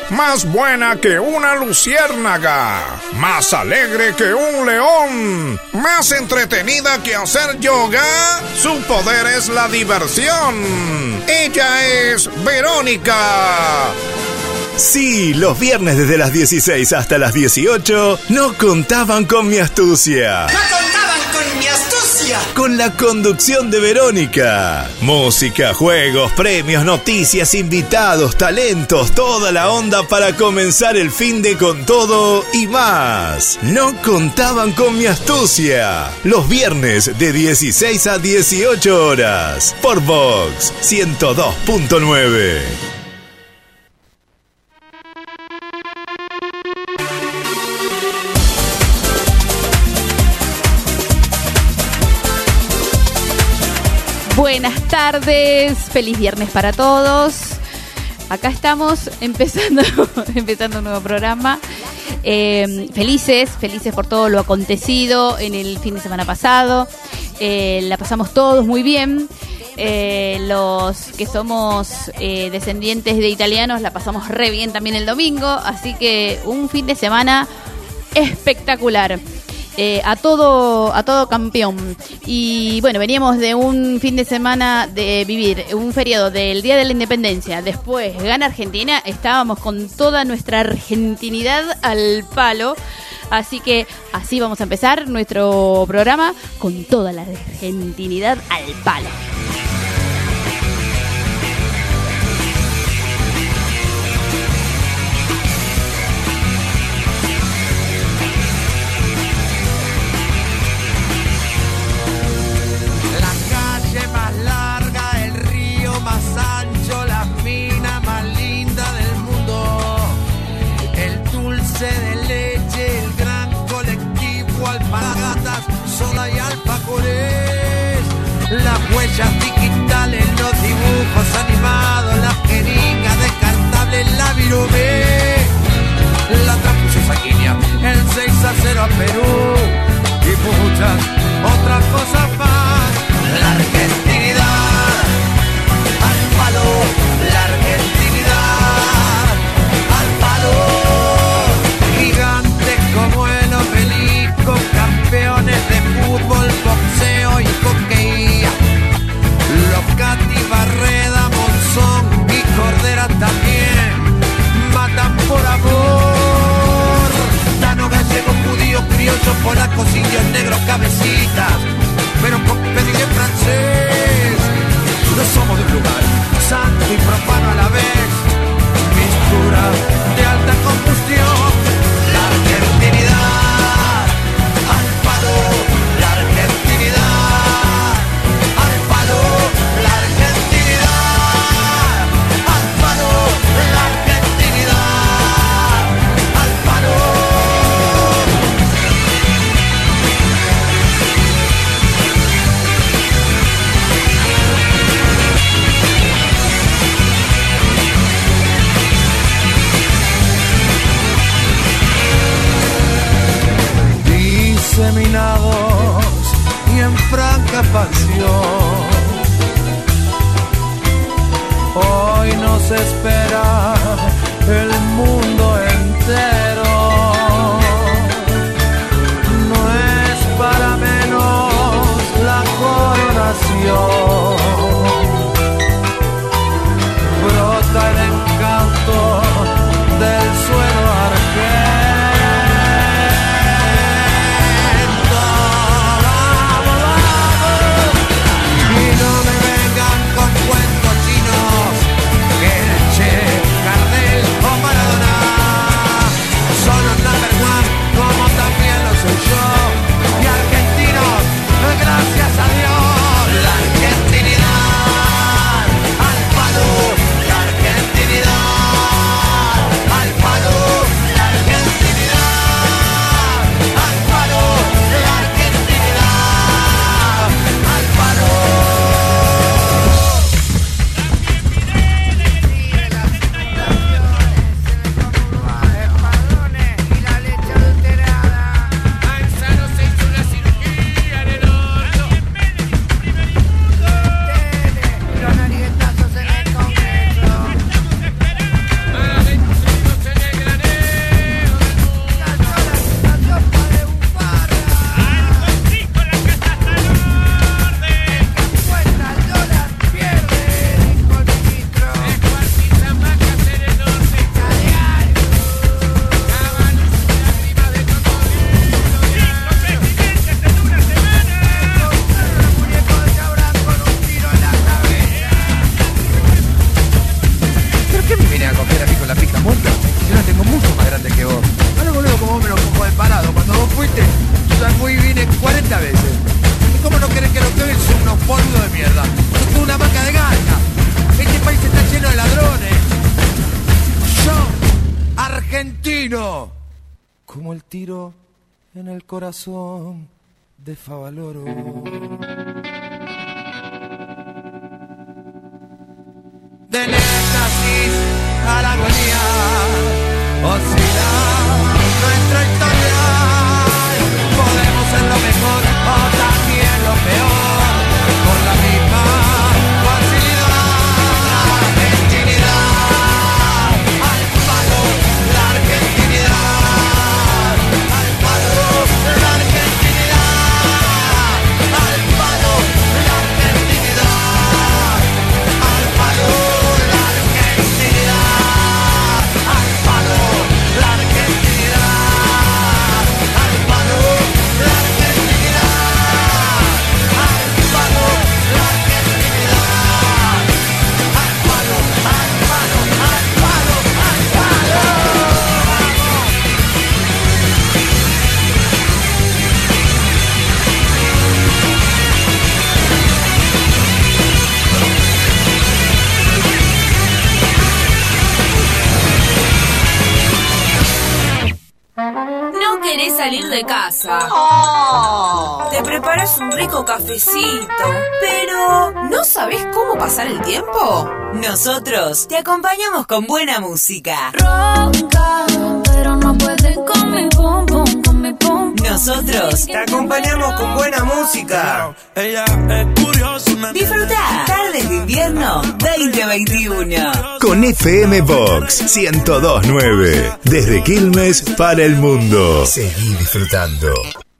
más buena que una luciérnaga, más alegre que un león, más entretenida que hacer yoga. Su poder es la diversión. Ella es Verónica. Sí, los viernes desde las 16 hasta las 18 no contaban con mi astucia. ¡No contaban con mi astucia! Con la conducción de Verónica. Música, juegos, premios, noticias, invitados, talentos, toda la onda para comenzar el finde con todo y más. No contaban con mi astucia. Los viernes de 16 a 18 horas. Por Vox 102.9. Buenas tardes, feliz viernes para todos. Acá estamos empezando un nuevo programa. Felices por todo lo acontecido en el fin de semana pasado. La pasamos todos muy bien. Los que somos descendientes de italianos la pasamos re bien también el domingo. Así que un fin de semana espectacular. A todo campeón. Y bueno, veníamos de un fin de semana de vivir un feriado del Día de la Independencia. Después gana Argentina, estábamos con toda nuestra argentinidad al palo. Así que así vamos a empezar nuestro programa con toda la argentinidad al palo. De leche, el gran colectivo, alpargatas, soda y alfajores, las huellas digitales, los dibujos animados, las jeringas descartables, la virome, la transfusión sanguínea, el 6-0 a Perú y muchas otras cosas más. La argentinidad al palo, la argentinidad al palo. Como el obelisco, campeones de fútbol, boxeo y hockey. Los Cati, Barreda, Monzón y Cordera también matan por amor. Tano, gallegos, judíos, criollos, polacos, indios, negros, cabecitas, pero con pedigrí francés. No somos de un lugar santo y profano a la vez, mistura de alta combustión. La argentinidad al palo, la argentinidad al palo, la argentinidad al palo, la argentinidad al palo. Diseminados y en franca pasión, hoy nos espera el mundo entero. No es para menos la coronación, brota el encanto del suelo argentino. Cuentos chinos, el Che, Gardel o Maradona. qué me viene a coger a mí con la pija muerta? Yo la tengo mucho más grande que vos. Ahora boludo, como vos me lo cojo de parado. Cuando vos fuiste, yo ya fui y vine 40 veces. ¿Y cómo no querés que lo que ven son unos polvos de mierda? Sos una marca de ganja. Este país está lleno de ladrones. Yo, argentino, como el tiro en el corazón de Favaloro. Del éxtasis a la agonía, oscila nuestra historia. Podemos ser lo mejor o también lo peor, con la misma facilidad. La argentinidad al palo, la argentinidad al palo, la argentinidad al palo, la argentinidad al palo. ¿No querés salir de casa? Te preparas un rico cafecito, pero ¿no sabés cómo pasar el tiempo? Nosotros te acompañamos con buena música. Ronca, pero no puedes con mi pum pum, con mi pum. Nosotros Te acompañamos con buena música. Ella es curiosa. disfrutá Tardes de Invierno 2021. Con FM Box 102.9. Desde Quilmes para el mundo. Seguí disfrutando.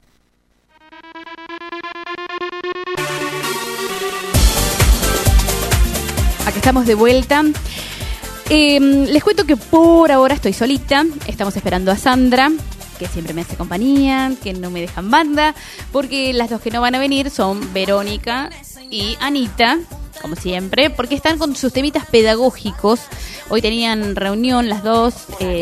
Acá estamos de vuelta. Les cuento que por ahora estoy solita. Estamos esperando a Sandra, que siempre me hace compañía, que no me dejan banda, porque las dos que no van a venir son Verónica y Anita, como siempre, porque están con sus temitas pedagógicos. Hoy tenían reunión las dos.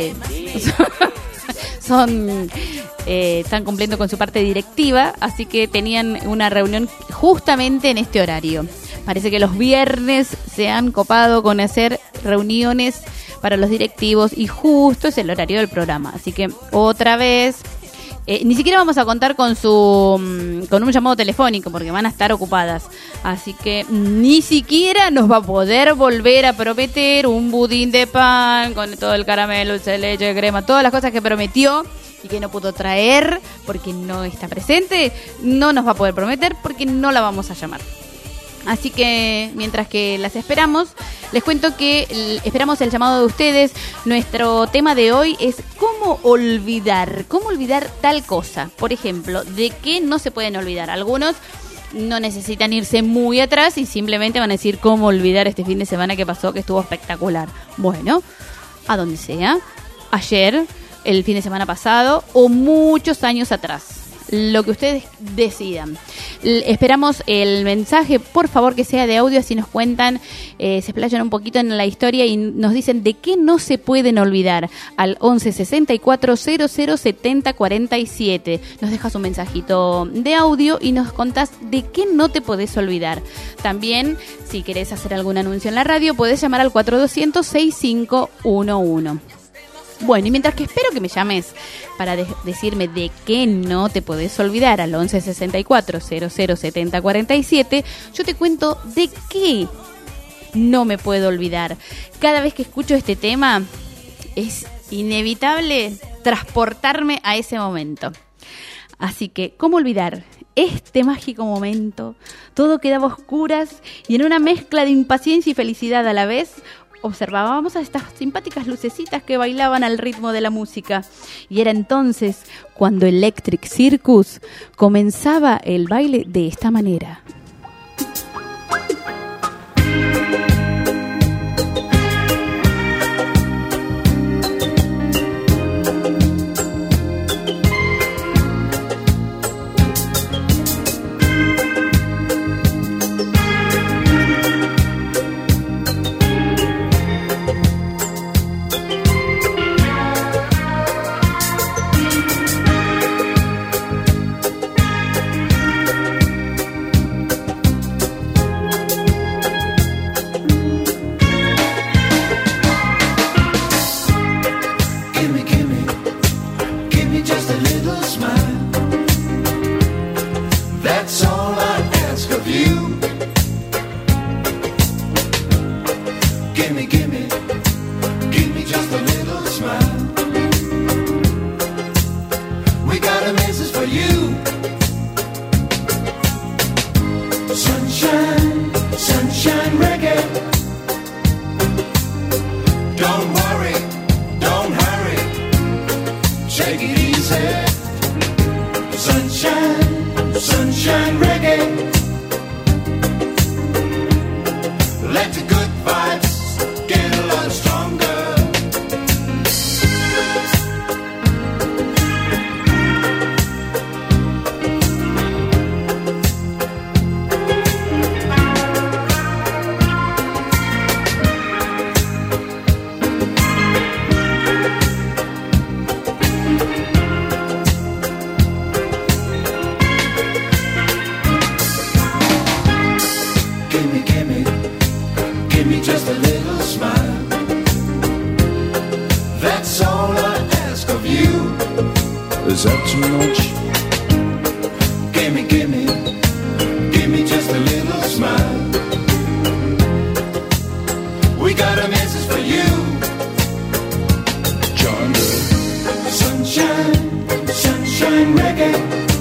Están cumpliendo con su parte directiva, así que tenían una reunión justamente en este horario. Parece que los viernes se han copado con hacer reuniones para los directivos y justo es el horario del programa. Así que otra vez, ni siquiera vamos a contar con un llamado telefónico porque van a estar ocupadas. Así que ni siquiera nos va a poder volver a prometer un budín de pan con todo el caramelo, dulce de leche, crema, todas las cosas que prometió y que no pudo traer porque no está presente. No nos va a poder prometer porque no la vamos a llamar. Así que mientras que las esperamos, les cuento que esperamos el llamado de ustedes. Nuestro tema de hoy es cómo olvidar tal cosa. Por ejemplo, ¿de qué no se pueden olvidar? Algunos no necesitan irse muy atrás y simplemente van a decir cómo olvidar este fin de semana que pasó, que estuvo espectacular. Bueno, a donde sea, ayer, el fin de semana pasado o muchos años atrás. Lo que ustedes decidan. Esperamos el mensaje, por favor, que sea de audio, así nos cuentan, se explayan un poquito en la historia y nos dicen de qué no se pueden olvidar. Al 11 64 00 70 47. Nos dejas un mensajito de audio y nos contás de qué no te podés olvidar. También, si querés hacer algún anuncio en la radio, podés llamar al 4200 6511. Bueno, y mientras que espero que me llames para decirme de qué no te podés olvidar al 11 64 00 70 47, yo te cuento de qué no me puedo olvidar. Cada vez que escucho este tema es inevitable transportarme a ese momento. Así que, ¿cómo olvidar este mágico momento? Todo quedaba a oscuras y en una mezcla de impaciencia y felicidad a la vez observábamos a estas simpáticas lucecitas que bailaban al ritmo de la música. Y era entonces cuando Electric Circus comenzaba el baile de esta manera. Don't worry, don't hurry, take it easy. Sunshine, sunshine reggae. Let the good vibes get a lot stronger. Just a little smile. That's all I ask of you. Is that too much? Give me just a little smile. We got a message for you. Join the sunshine, sunshine reggae.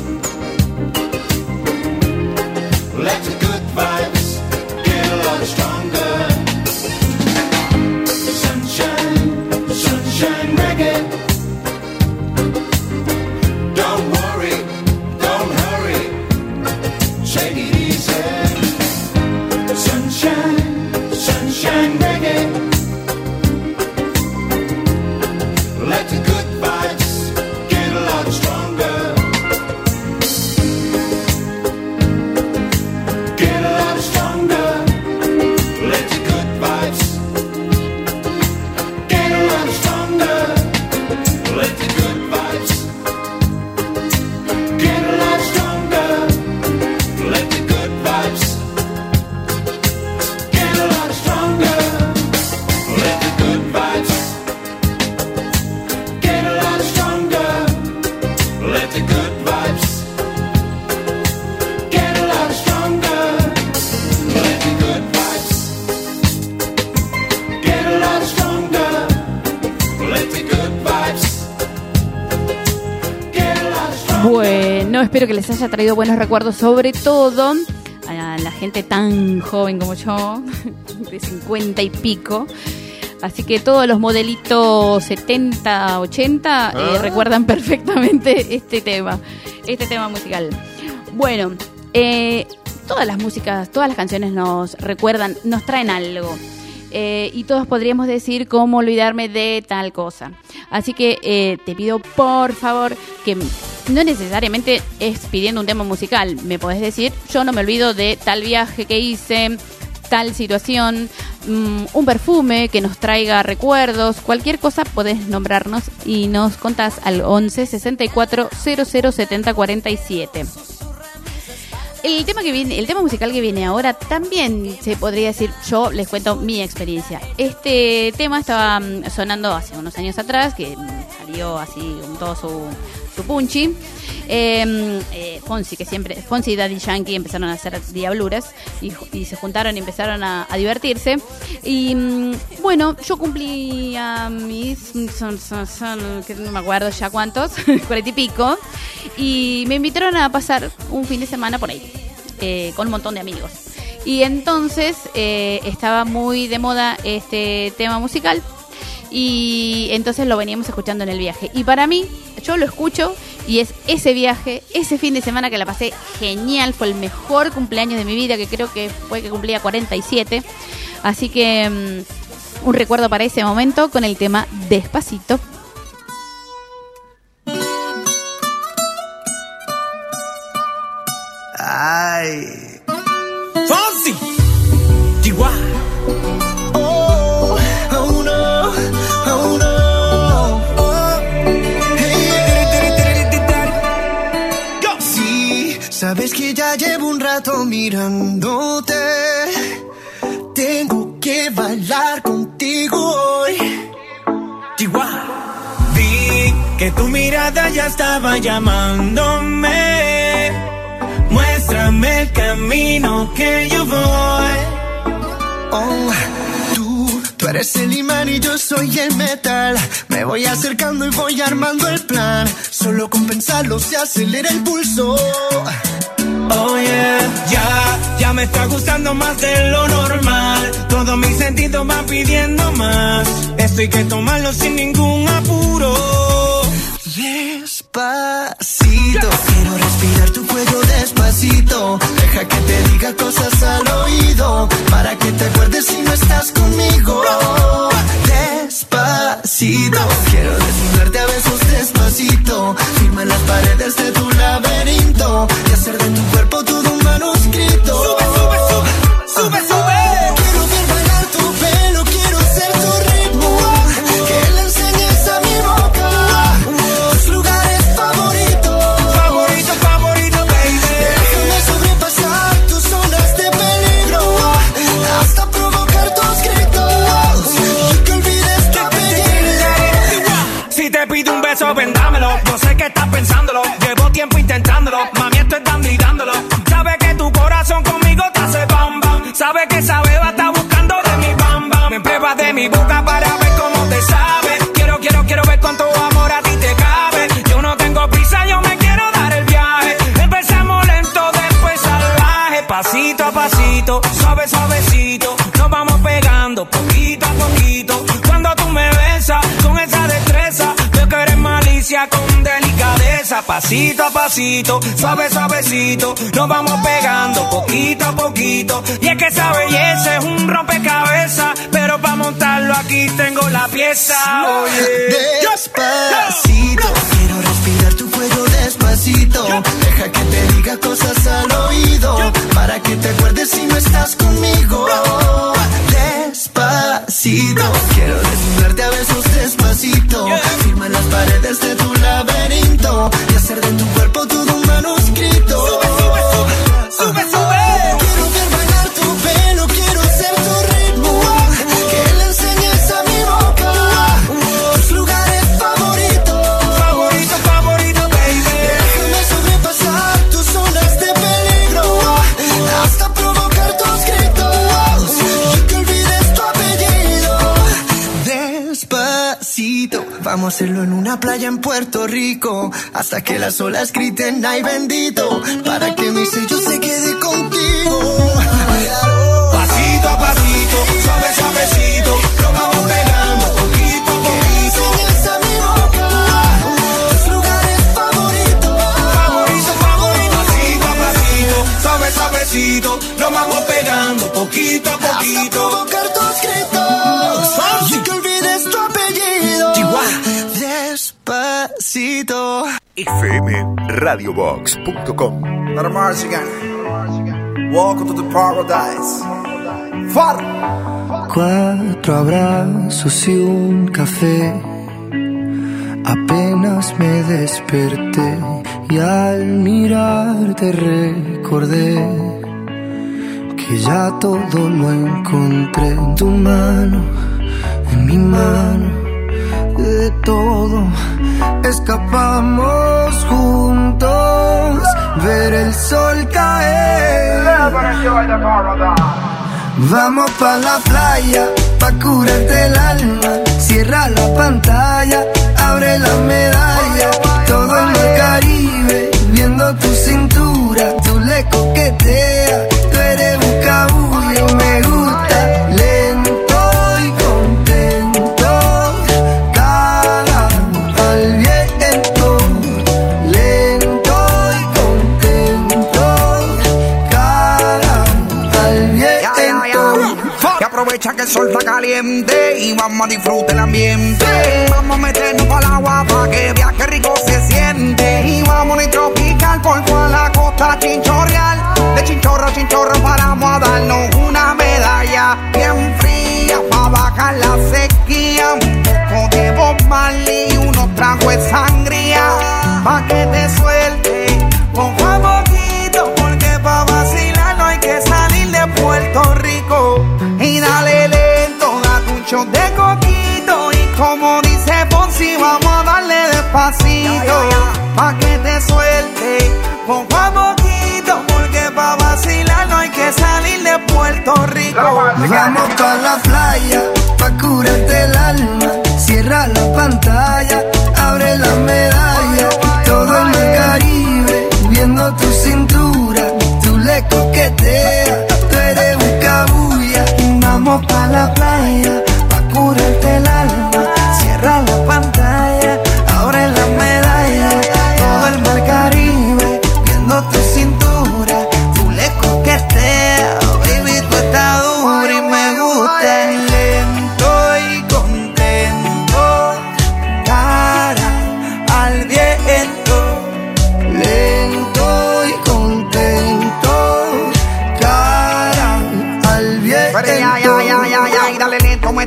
Let the good vibes get a lot stronger. Sunshine reggae. Don't worry, don't hurry, take it easy. Sunshine, sunshine reggae. Let the good vibes get a lot stronger. Get a lot stronger. Let the good vibes get a lot stronger. Let the good vibes get a lot stronger. Let the good vibes get a lot stronger. Let the good vibes get a lot stronger. Let the good vibes get a lot stronger. Let the good vibes get a lot stronger. Let the good vibes get a lot stronger. Bueno, espero que les haya traído buenos recuerdos, sobre todo a la gente tan joven como yo, de 50 y pico. Así que todos los modelitos 70, 80 recuerdan perfectamente este tema musical. Bueno, todas las músicas, todas las canciones nos recuerdan, nos traen algo. Y todos podríamos decir cómo olvidarme de tal cosa. Así que te pido por favor que no necesariamente es pidiendo un tema musical. Me podés decir, yo no me olvido de tal viaje que hice, tal situación, un perfume que nos traiga recuerdos, cualquier cosa podés nombrarnos y nos contás al 11 64 00 70 47. El tema musical que viene ahora también se podría decir, yo les cuento mi experiencia. Este tema estaba sonando hace unos años atrás, que salió así con todo su punchi. Fonsi y Daddy Yankee empezaron a hacer diabluras y se juntaron y empezaron a divertirse. Y bueno, yo cumplí a mis, que no me acuerdo ya cuántos, 40 y pico, y me invitaron a pasar un fin de semana por ahí, con un montón de amigos. Y entonces estaba muy de moda este tema musical. Y entonces lo veníamos escuchando en el viaje. Y para mí, yo lo escucho y es ese viaje, ese fin de semana que la pasé genial. Fue el mejor cumpleaños de mi vida, que creo que fue que cumplía 47. Así que un recuerdo para ese momento con el tema Despacito. Ay, Fonsi, Chihuahua. Sabes que ya llevo un rato mirándote. Tengo que bailar contigo hoy. Chihuahua. Vi que tu mirada ya estaba llamándome. Muéstrame el camino que yo voy. Oh, tú eres el imán y yo soy el metal. Me voy acercando y voy armando el plan. Solo con pensarlo se acelera el pulso. Oh yeah, ya me está gustando más de lo normal. Todos mis sentidos van pidiendo más. Esto hay que tomarlo sin ningún apuro. Despacito, quiero respirar tu cuello despacito. Deja que te diga cosas al oído, para que te acuerdes si no estás conmigo. Despacito, quiero desnudarte a besos despacito. Firma en las paredes de tu laberinto y hacer de tu cuerpo todo un manuscrito. Sube, sube, sube, sube, sube. Quiero ver bailar tu pelo, quiero ser tu ritmo, que le enseñes a mi boca tus lugares favoritos. Favorito, favorito, baby. Déjame sobrepasar tus zonas de peligro, hasta provocar tus gritos y que olvides tu apellido. Si te pido un beso, vendámelo. Yo sé que estás pensándolo, llevo tiempo intentándolo. Mami, esto es dando y dándolo. Sabes que tu corazón conmigo te hace bam bam. Sabes que esa beba está buscando de mi bam bam. Me pruebas de mi boca para ver cómo te sabe. Quiero ver cuánto amor a ti te cabe. Yo no tengo prisa, yo me quiero dar el viaje. Empezamos lento, después salvaje. Pasito a pasito, suave, suavecito. Nos vamos pegando poquito a poquito. Cuando tú me besas con esa destreza, veo que eres malicia con delicadeza. Pasito a pasito, suave, suavecito. Nos vamos pegando poquito a poquito. Y es que esa belleza es un rompecabezas, pero para montarlo aquí tengo la pieza. Oye, Despacito, quiero respirar tu cuello despacito. Deja que te diga cosas al oído, para que te acuerdes si no estás conmigo. Despacito, quiero desnudarte a besos despacito. Firma en las paredes de tu laberinto y hacer de tu cuerpo todo un manuscrito. Sube, sube, sube, sube, sube. Quiero ver bailar tu pelo, quiero ser tu ritmo, que le enseñes a mi boca tus lugares favoritos. Favorito, favorito, baby. Déjame sobrepasar tus zonas de peligro, hasta provocar tus gritos y que olvides tu apellido. Despacito, vamos a hacerlo en una playa en Puerto Rico, hasta que las olas griten ay bendito, para que mi sello se quede contigo. Pasito a pasito, suave, suavecito. Nos vamos pegando poquito a poquito. Enseñas a mi boca tus lugares favoritos. Favorito, favorito. Pasito a pasito, suave, suavecito. Nos vamos pegando poquito a Hasta poquito. provocar tus gritos y que olvides tu apellido. Despacito. fmradiobox.com. Let Marzigan. Welcome to the paradise. Far. 4 abrazos y un café. Apenas me desperté y al mirarte recordé que ya todo lo encontré en tu mano, en mi mano. De todo escapamos juntos, ver el sol caer. Vamos pa' la playa, pa' curarte el alma. Cierra la pantalla, abre la medalla. Todo en el Caribe, viendo tu cintura. Tú le coqueteas, tú eres un cabullo. Me gusta lento y contento. Cara al viento, lento y contento. Cara al viento. Que aprovecha que el sol está caliente y vamos a disfrutar el ambiente. Vamos a meternos para el agua para que viaje rico se siente. Y vamos a tropical por toda la costa chinchorreal. De chinchorro a chinchorro paramos a darnos una medalla bien fría para bajar la sequía. Un poco de Bob Marley y unos tragos de sangría pa' que te suelte poco a poquito, porque pa' vacilar no hay que salir de Puerto Rico. Y dale lento, date un shot de coquito. Y como dice Fonsi, vamos a darle despacito pa' que te suelte poco a poquito, porque pa' vacilar no hay que salir de Puerto Rico. Vamos pa' la playa, pa' curarte el alma. Cierra la pantalla, abre la medalla. Todo en el Caribe, viendo tu cintura. Tú le coqueteas, tú eres un cabulla. Vamos pa' la playa, pa' curarte el alma.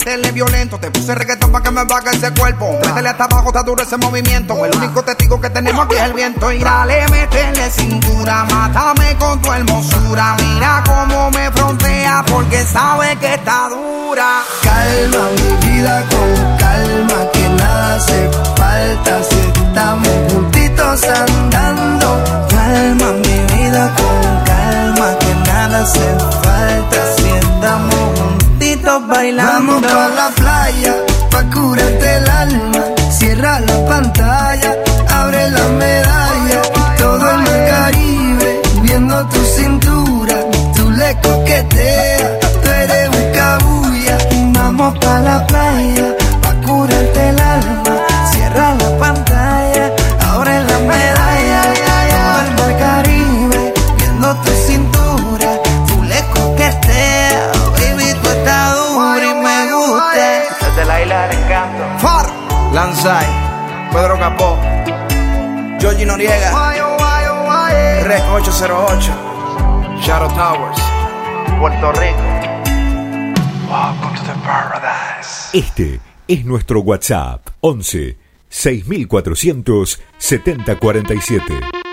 métele violento. Te puse reggaetón pa' que me baje ese cuerpo. Métele hasta abajo, está duro ese movimiento. El único testigo que tenemos aquí es el viento. Y dale, métele cintura, mátame con tu hermosura. Mira cómo me frontea porque sabe que está dura. Calma mi vida con calma, que nada hace falta si estamos juntitos andando. Calma mi vida con calma, que nada hace falta si estamos juntitos bailando. Vamos pa' la playa, pa' curarte el alma. Cierra la pantalla, abre la medalla. Todo el mar Caribe, viendo tu cintura. Tú le coqueteas, tú eres un cabuya. Vamos pa' la playa, pa' curarte el alma. Cierra la pantalla, abre la medalla. Todo el mar Caribe, viendo tu cintura. Tú le coqueteas, baby, tú estás dura y me gusta. Desde la isla del encanto. Far, Lanzai, Pedro Capó, Georgie Noriega, Rec 808, Shadow Towers, Puerto Rico. Welcome to the paradise. Este es nuestro WhatsApp 11 6400 7047.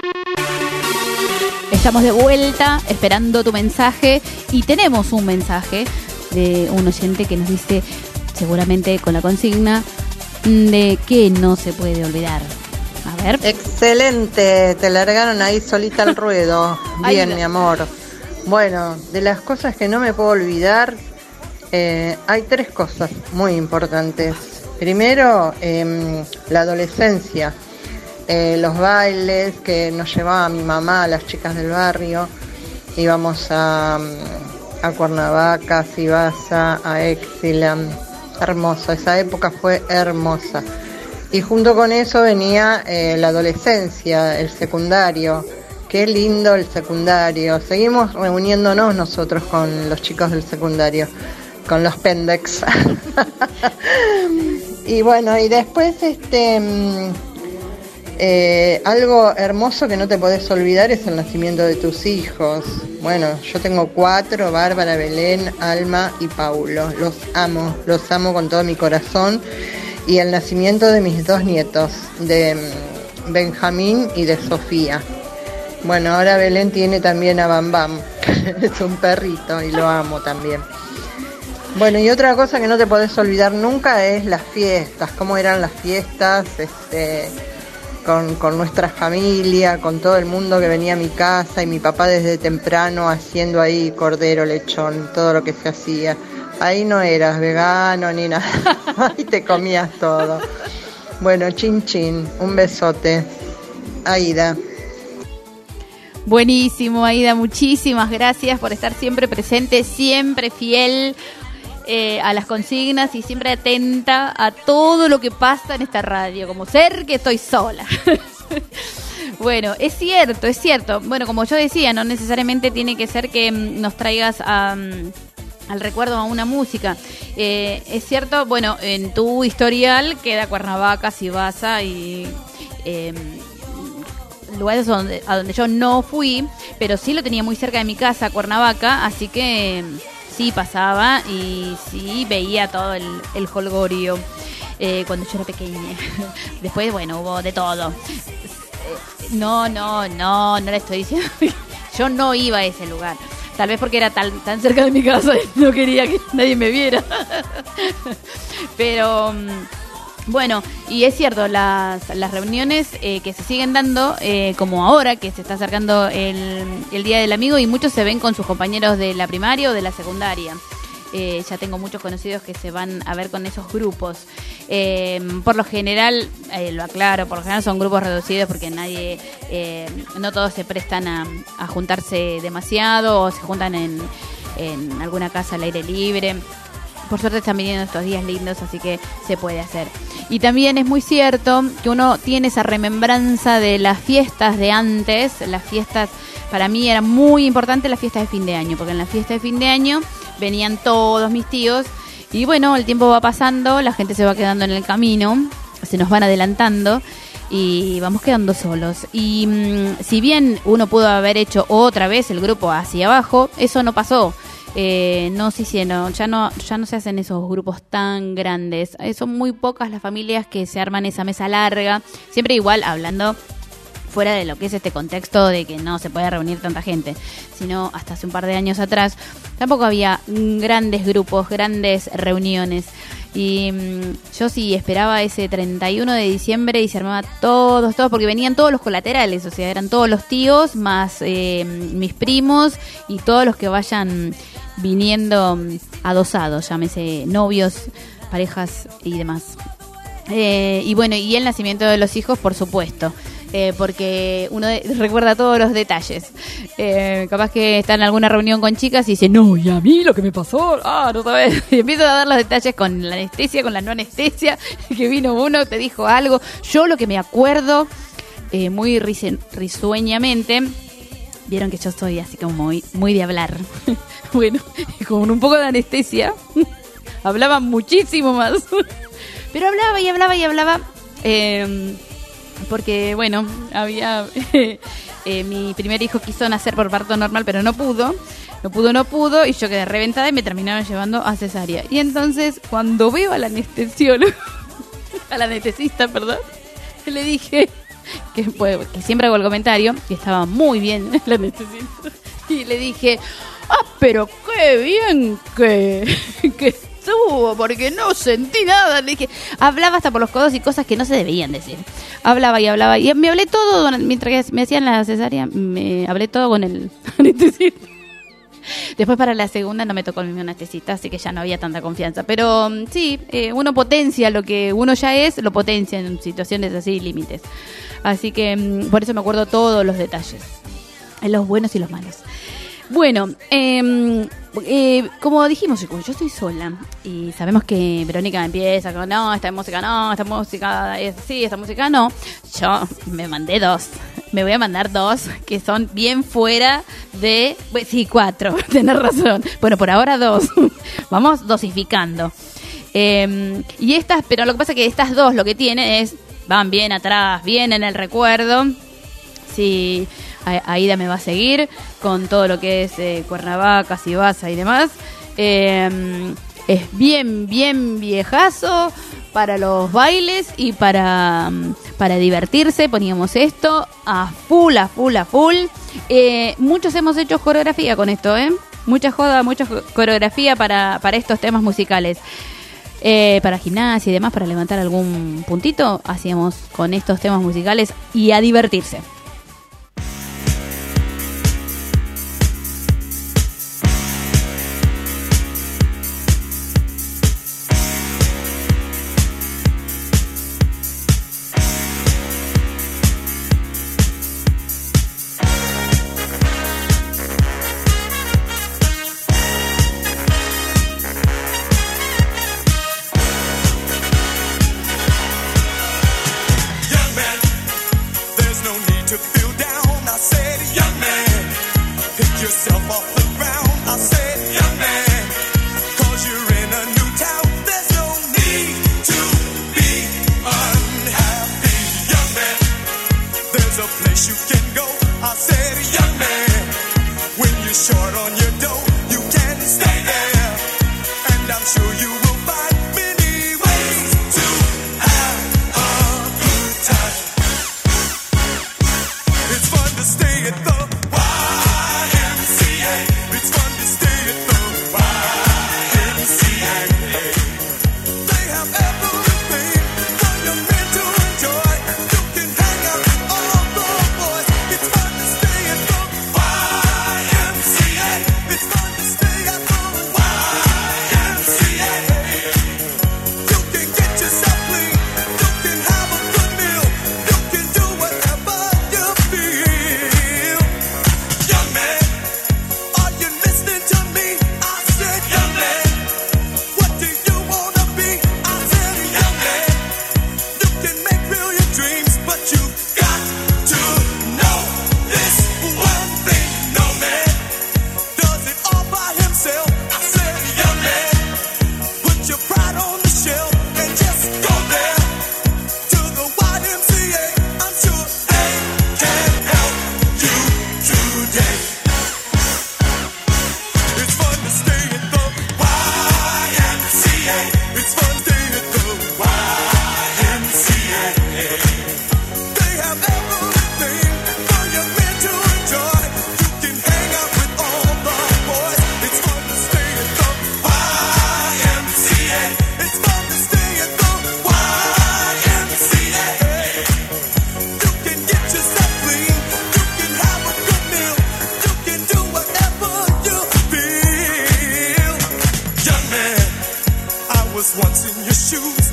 Estamos de vuelta esperando tu mensaje y tenemos un mensaje de un oyente que nos dice, seguramente con la consigna de que no se puede olvidar. A ver. Excelente, te largaron ahí solita al ruedo. Bien, mi amor. Bueno, de las cosas que no me puedo olvidar, hay 3 cosas muy importantes. Primero, la adolescencia. Los bailes que nos llevaba mi mamá, las chicas del barrio. Íbamos a Cuernavaca, a Sibasa, a Exilán. Hermoso, esa época fue hermosa. Y junto con eso venía la adolescencia, el secundario. Qué lindo el secundario. Seguimos reuniéndonos nosotros con los chicos del secundario, con los pendex. Y bueno, y después algo hermoso que no te podés olvidar es el nacimiento de tus hijos. Bueno, yo tengo 4, Bárbara, Belén, Alma y Paulo. Los amo con todo mi corazón. Y el nacimiento de mis 2 nietos, de Benjamín y de Sofía. Bueno, ahora Belén tiene también a Bam Bam, es un perrito y lo amo también. Bueno, y otra cosa que no te podés olvidar nunca es las fiestas, cómo eran las fiestas, con nuestra familia, con todo el mundo que venía a mi casa y mi papá desde temprano haciendo ahí cordero, lechón, todo lo que se hacía. Ahí no eras vegano ni nada, ahí te comías todo. Bueno, chin chin, un besote. Aida. Buenísimo, Aida, muchísimas gracias por estar siempre presente, siempre fiel a las consignas y siempre atenta a todo lo que pasa en esta radio, como ser que estoy sola. Bueno, es cierto. Bueno, como yo decía, no necesariamente tiene que ser que nos traigas al recuerdo a una música. Es cierto, bueno, en tu historial queda Cuernavaca, Sibasa y lugares a donde yo no fui, pero sí lo tenía muy cerca de mi casa, Cuernavaca, así que sí pasaba y sí veía todo el jolgorio cuando yo era pequeña. Después, bueno, hubo de todo. No le estoy diciendo. Yo no iba a ese lugar. Tal vez porque era tan cerca de mi casa y no quería que nadie me viera. Pero bueno, y es cierto, las reuniones que se siguen dando, como ahora que se está acercando el Día del Amigo y muchos se ven con sus compañeros de la primaria o de la secundaria. Ya tengo muchos conocidos que se van a ver con esos grupos. Por lo general, lo aclaro, por lo general son grupos reducidos porque no todos se prestan a juntarse demasiado o se juntan en alguna casa al aire libre. Por suerte están viniendo estos días lindos, así que se puede hacer. Y también es muy cierto que uno tiene esa remembranza de las fiestas de antes. Las fiestas, para mí era muy importante las fiestas de fin de año, porque en la fiesta de fin de año venían todos mis tíos y bueno, el tiempo va pasando, la gente se va quedando en el camino, se nos van adelantando y vamos quedando solos. Y si bien uno pudo haber hecho otra vez el grupo hacia abajo, eso no pasó. no se hicieron, ya no se hacen esos grupos tan grandes. Son muy pocas las familias que se arman esa mesa larga, siempre igual hablando fuera de lo que es este contexto de que no se puede reunir tanta gente, sino hasta hace un par de años atrás tampoco había grandes grupos, grandes reuniones. Y yo sí esperaba ese 31 de diciembre y se armaba todos, porque venían todos los colaterales, o sea, eran todos los tíos más mis primos y todos los que vayan viniendo adosados, llámese novios, parejas y demás. Y bueno, y el nacimiento de los hijos, por supuesto. Porque uno recuerda todos los detalles. Capaz que está en alguna reunión con chicas y dice, no, y a mí lo que me pasó, no sabes. Y empieza a dar los detalles con la anestesia, con la no anestesia, que vino uno, te dijo algo. Yo lo que me acuerdo, muy risueñamente, vieron que yo soy así como muy de hablar. Bueno, con un poco de anestesia, hablaba muchísimo más. Pero hablaba y hablaba y hablaba. Porque, bueno, había mi primer hijo quiso nacer por parto normal, pero no pudo, y yo quedé reventada y me terminaron llevando a cesárea. Y entonces, cuando veo al anestesiólogo, al anestesista, perdón, le dije que siempre hago el comentario, que estaba muy bien el anestesista, y le dije, pero qué bien que estuvo, porque no sentí nada. Le dije, hablaba hasta por los codos y cosas que no se debían decir. Hablaba y hablaba. Y me hablé todo, mientras me hacían la cesárea, me hablé todo con el anestesista. Después para la segunda no me tocó el mismo anestesista, así que ya no había tanta confianza. Pero sí, uno potencia lo que uno ya es, lo potencia en situaciones así, límites. Así que por eso me acuerdo todos los detalles, los buenos y los malos. Bueno, como dijimos, yo estoy sola y sabemos que Verónica empieza con esta música sí, esta música no. Yo me mandé 2. Me voy a mandar 2 que son bien fuera de... Sí, 4, tenés razón. Bueno, por ahora 2. Vamos dosificando. Y estas, pero lo que pasa es que estas 2 lo que tienen es, van bien atrás, bien en el recuerdo. Sí, Aida me va a seguir con todo lo que es Cuernavaca, Sibasa y demás. Es bien viejazo para los bailes y para divertirse. Poníamos esto a full. Muchos hemos hecho coreografía con esto, mucha joda, mucha coreografía para estos temas musicales. Para gimnasia y demás, para levantar algún puntito, hacíamos con estos temas musicales y a divertirse.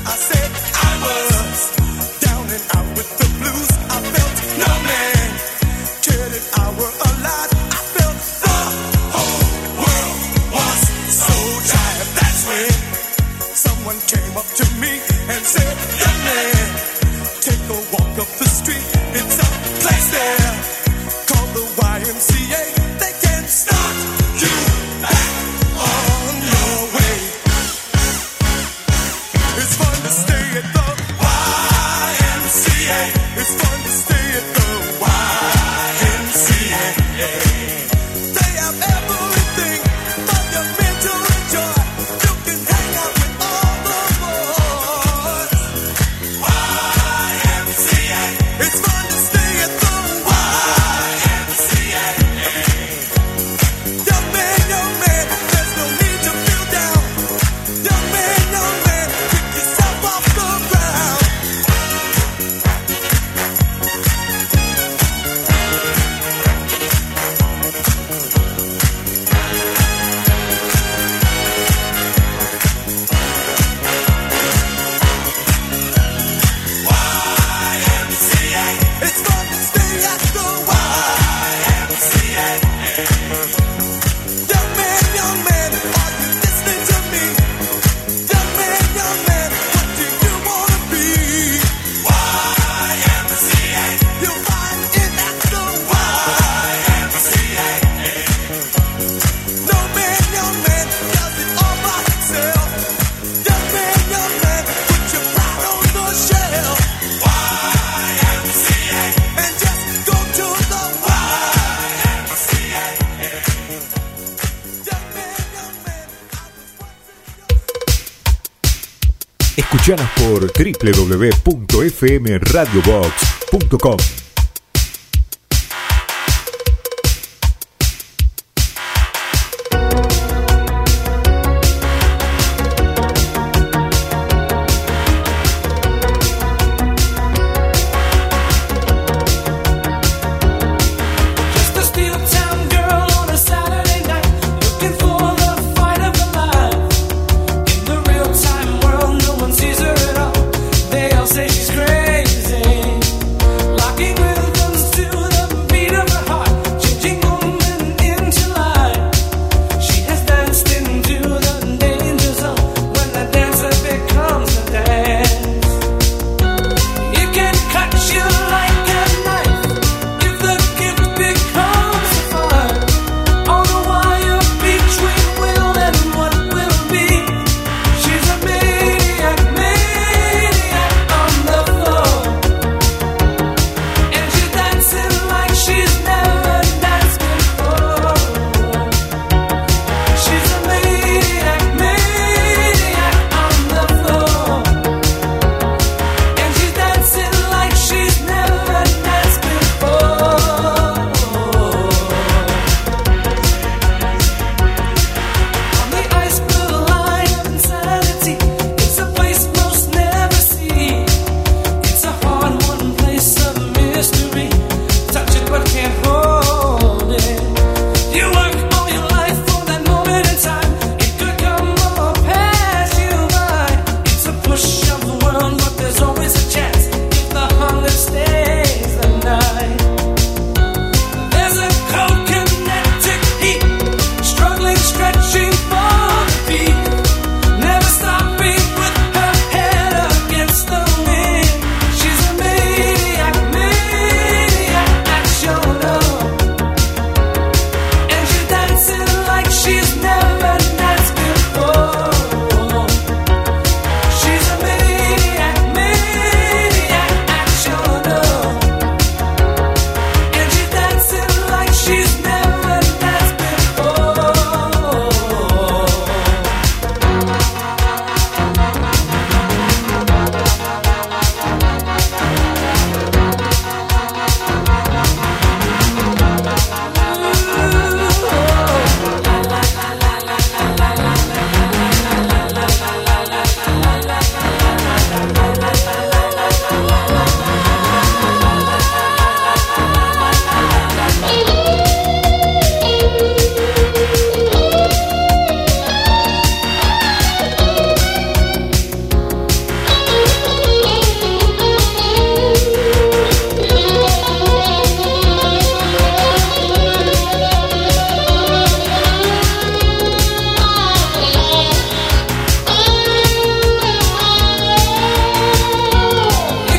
Escuchanos por www.fmradiobox.com. Say she's crazy, locking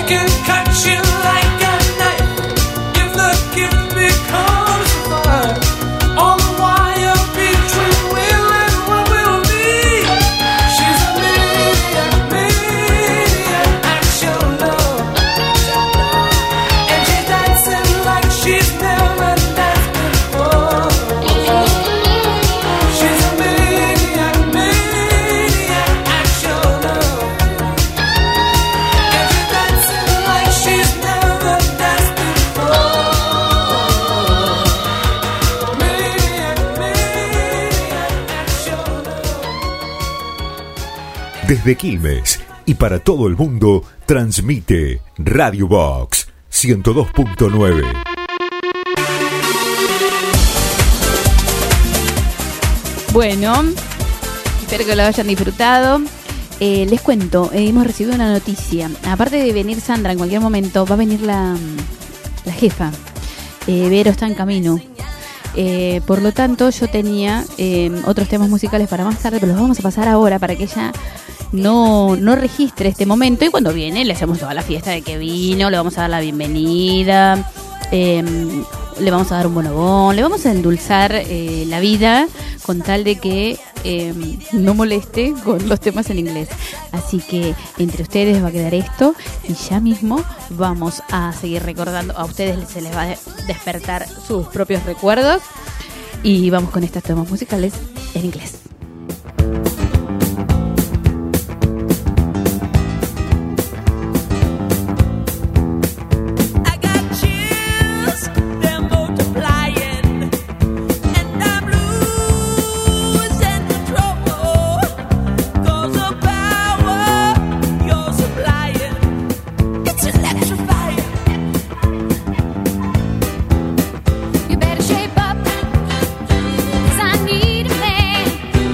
can cut you like a knife if the gift becomes fire. On the wire between will and what will be. She's a maniac, actual love. And she's dancing like she's never danced before. She's a maniac, actual love. And she's dancing like she's never danced before. Desde Quilmes y para todo el mundo, transmite Radio Box 102.9. Bueno, espero que lo hayan disfrutado. Les cuento, hemos recibido una noticia. Aparte de venir Sandra en cualquier momento, va a venir la jefa. Vero está en camino. Por lo tanto, yo tenía otros temas musicales para más tarde, pero los vamos a pasar ahora para que ella no registre este momento. Y cuando viene, le hacemos toda la fiesta de que vino, le vamos a dar la bienvenida, le vamos a dar un bonobón, le vamos a endulzar la vida con tal de que no moleste con los temas en inglés. Así que entre ustedes va a quedar esto y ya mismo vamos a seguir recordando. A ustedes se les va a despertar sus propios recuerdos y vamos con estos temas musicales en inglés. You better shape up, 'cause I need a man.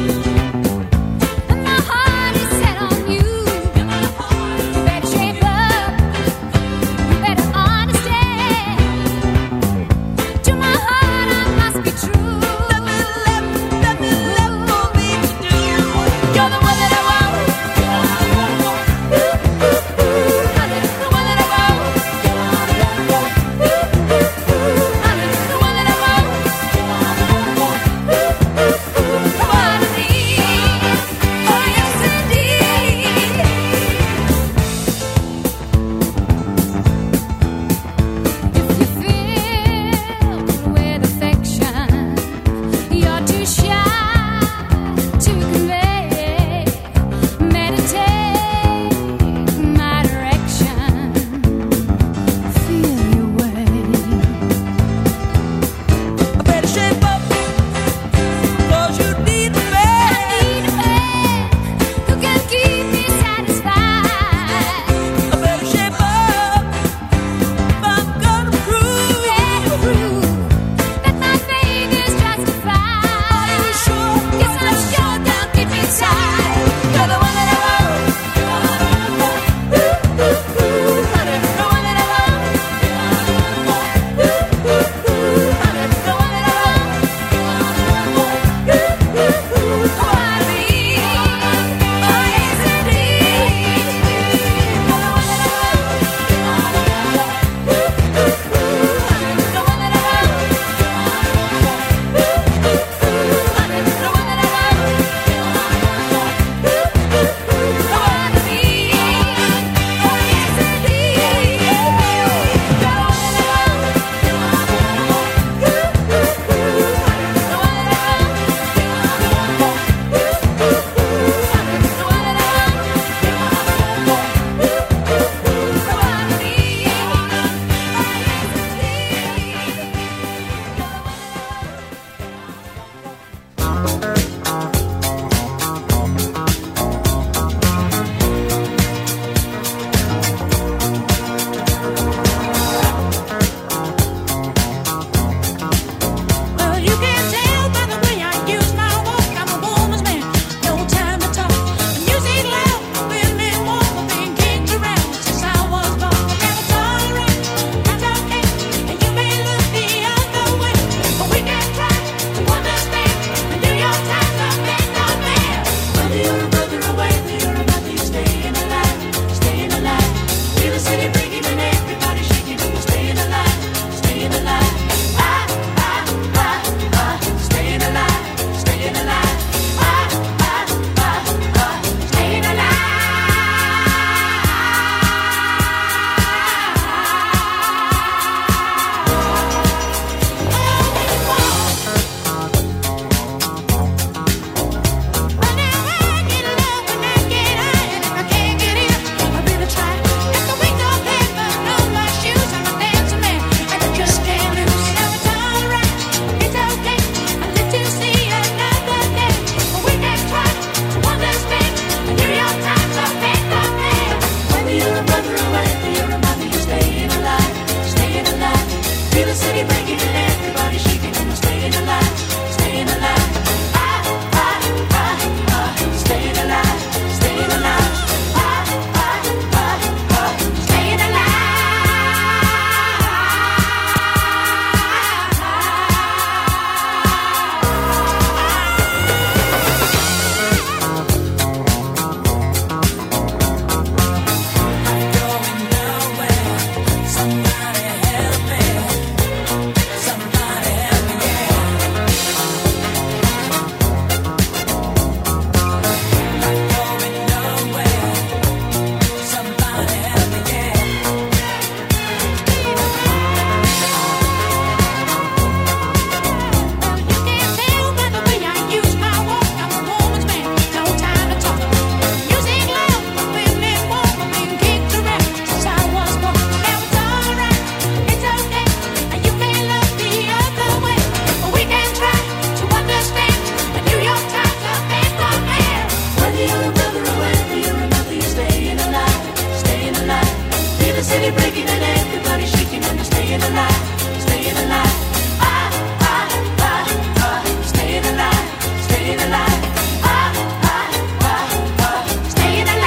steady breaking and everybody shaking and you're staying alive, staying alive. Ah, ah, ah, ah, staying alive, staying alive. Ah, ah, ah, ah, staying alive.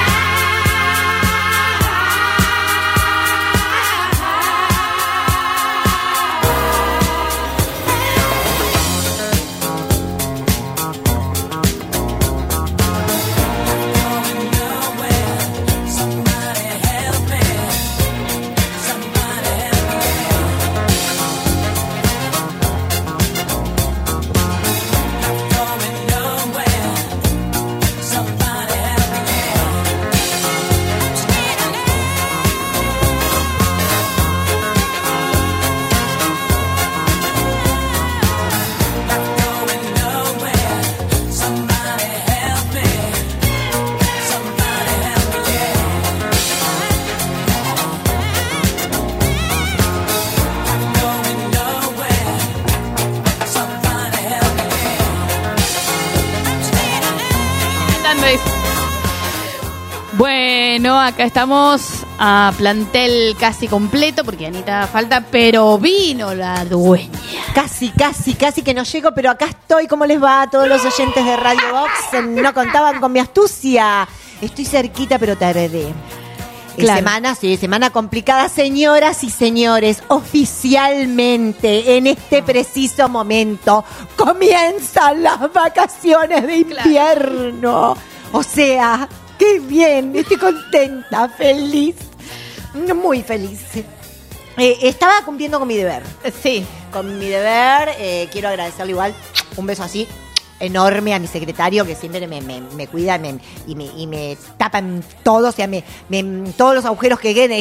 Bueno, acá estamos a plantel casi completo porque Anita falta, pero vino la dueña. Casi que no llego, pero acá estoy. ¿Cómo les va a todos los oyentes de Radio Box? No contaban con mi astucia. Estoy cerquita, pero tardé. Claro. Semana complicada, señoras y señores. Oficialmente, en este preciso momento, comienzan las vacaciones de invierno. Claro. O sea, qué bien, estoy contenta, feliz, muy feliz. Estaba cumpliendo con mi deber. Sí. Con mi deber, quiero agradecerle igual un beso así enorme a mi secretario que siempre me cuida y me tapan todo, o sea, todos los agujeros que queden.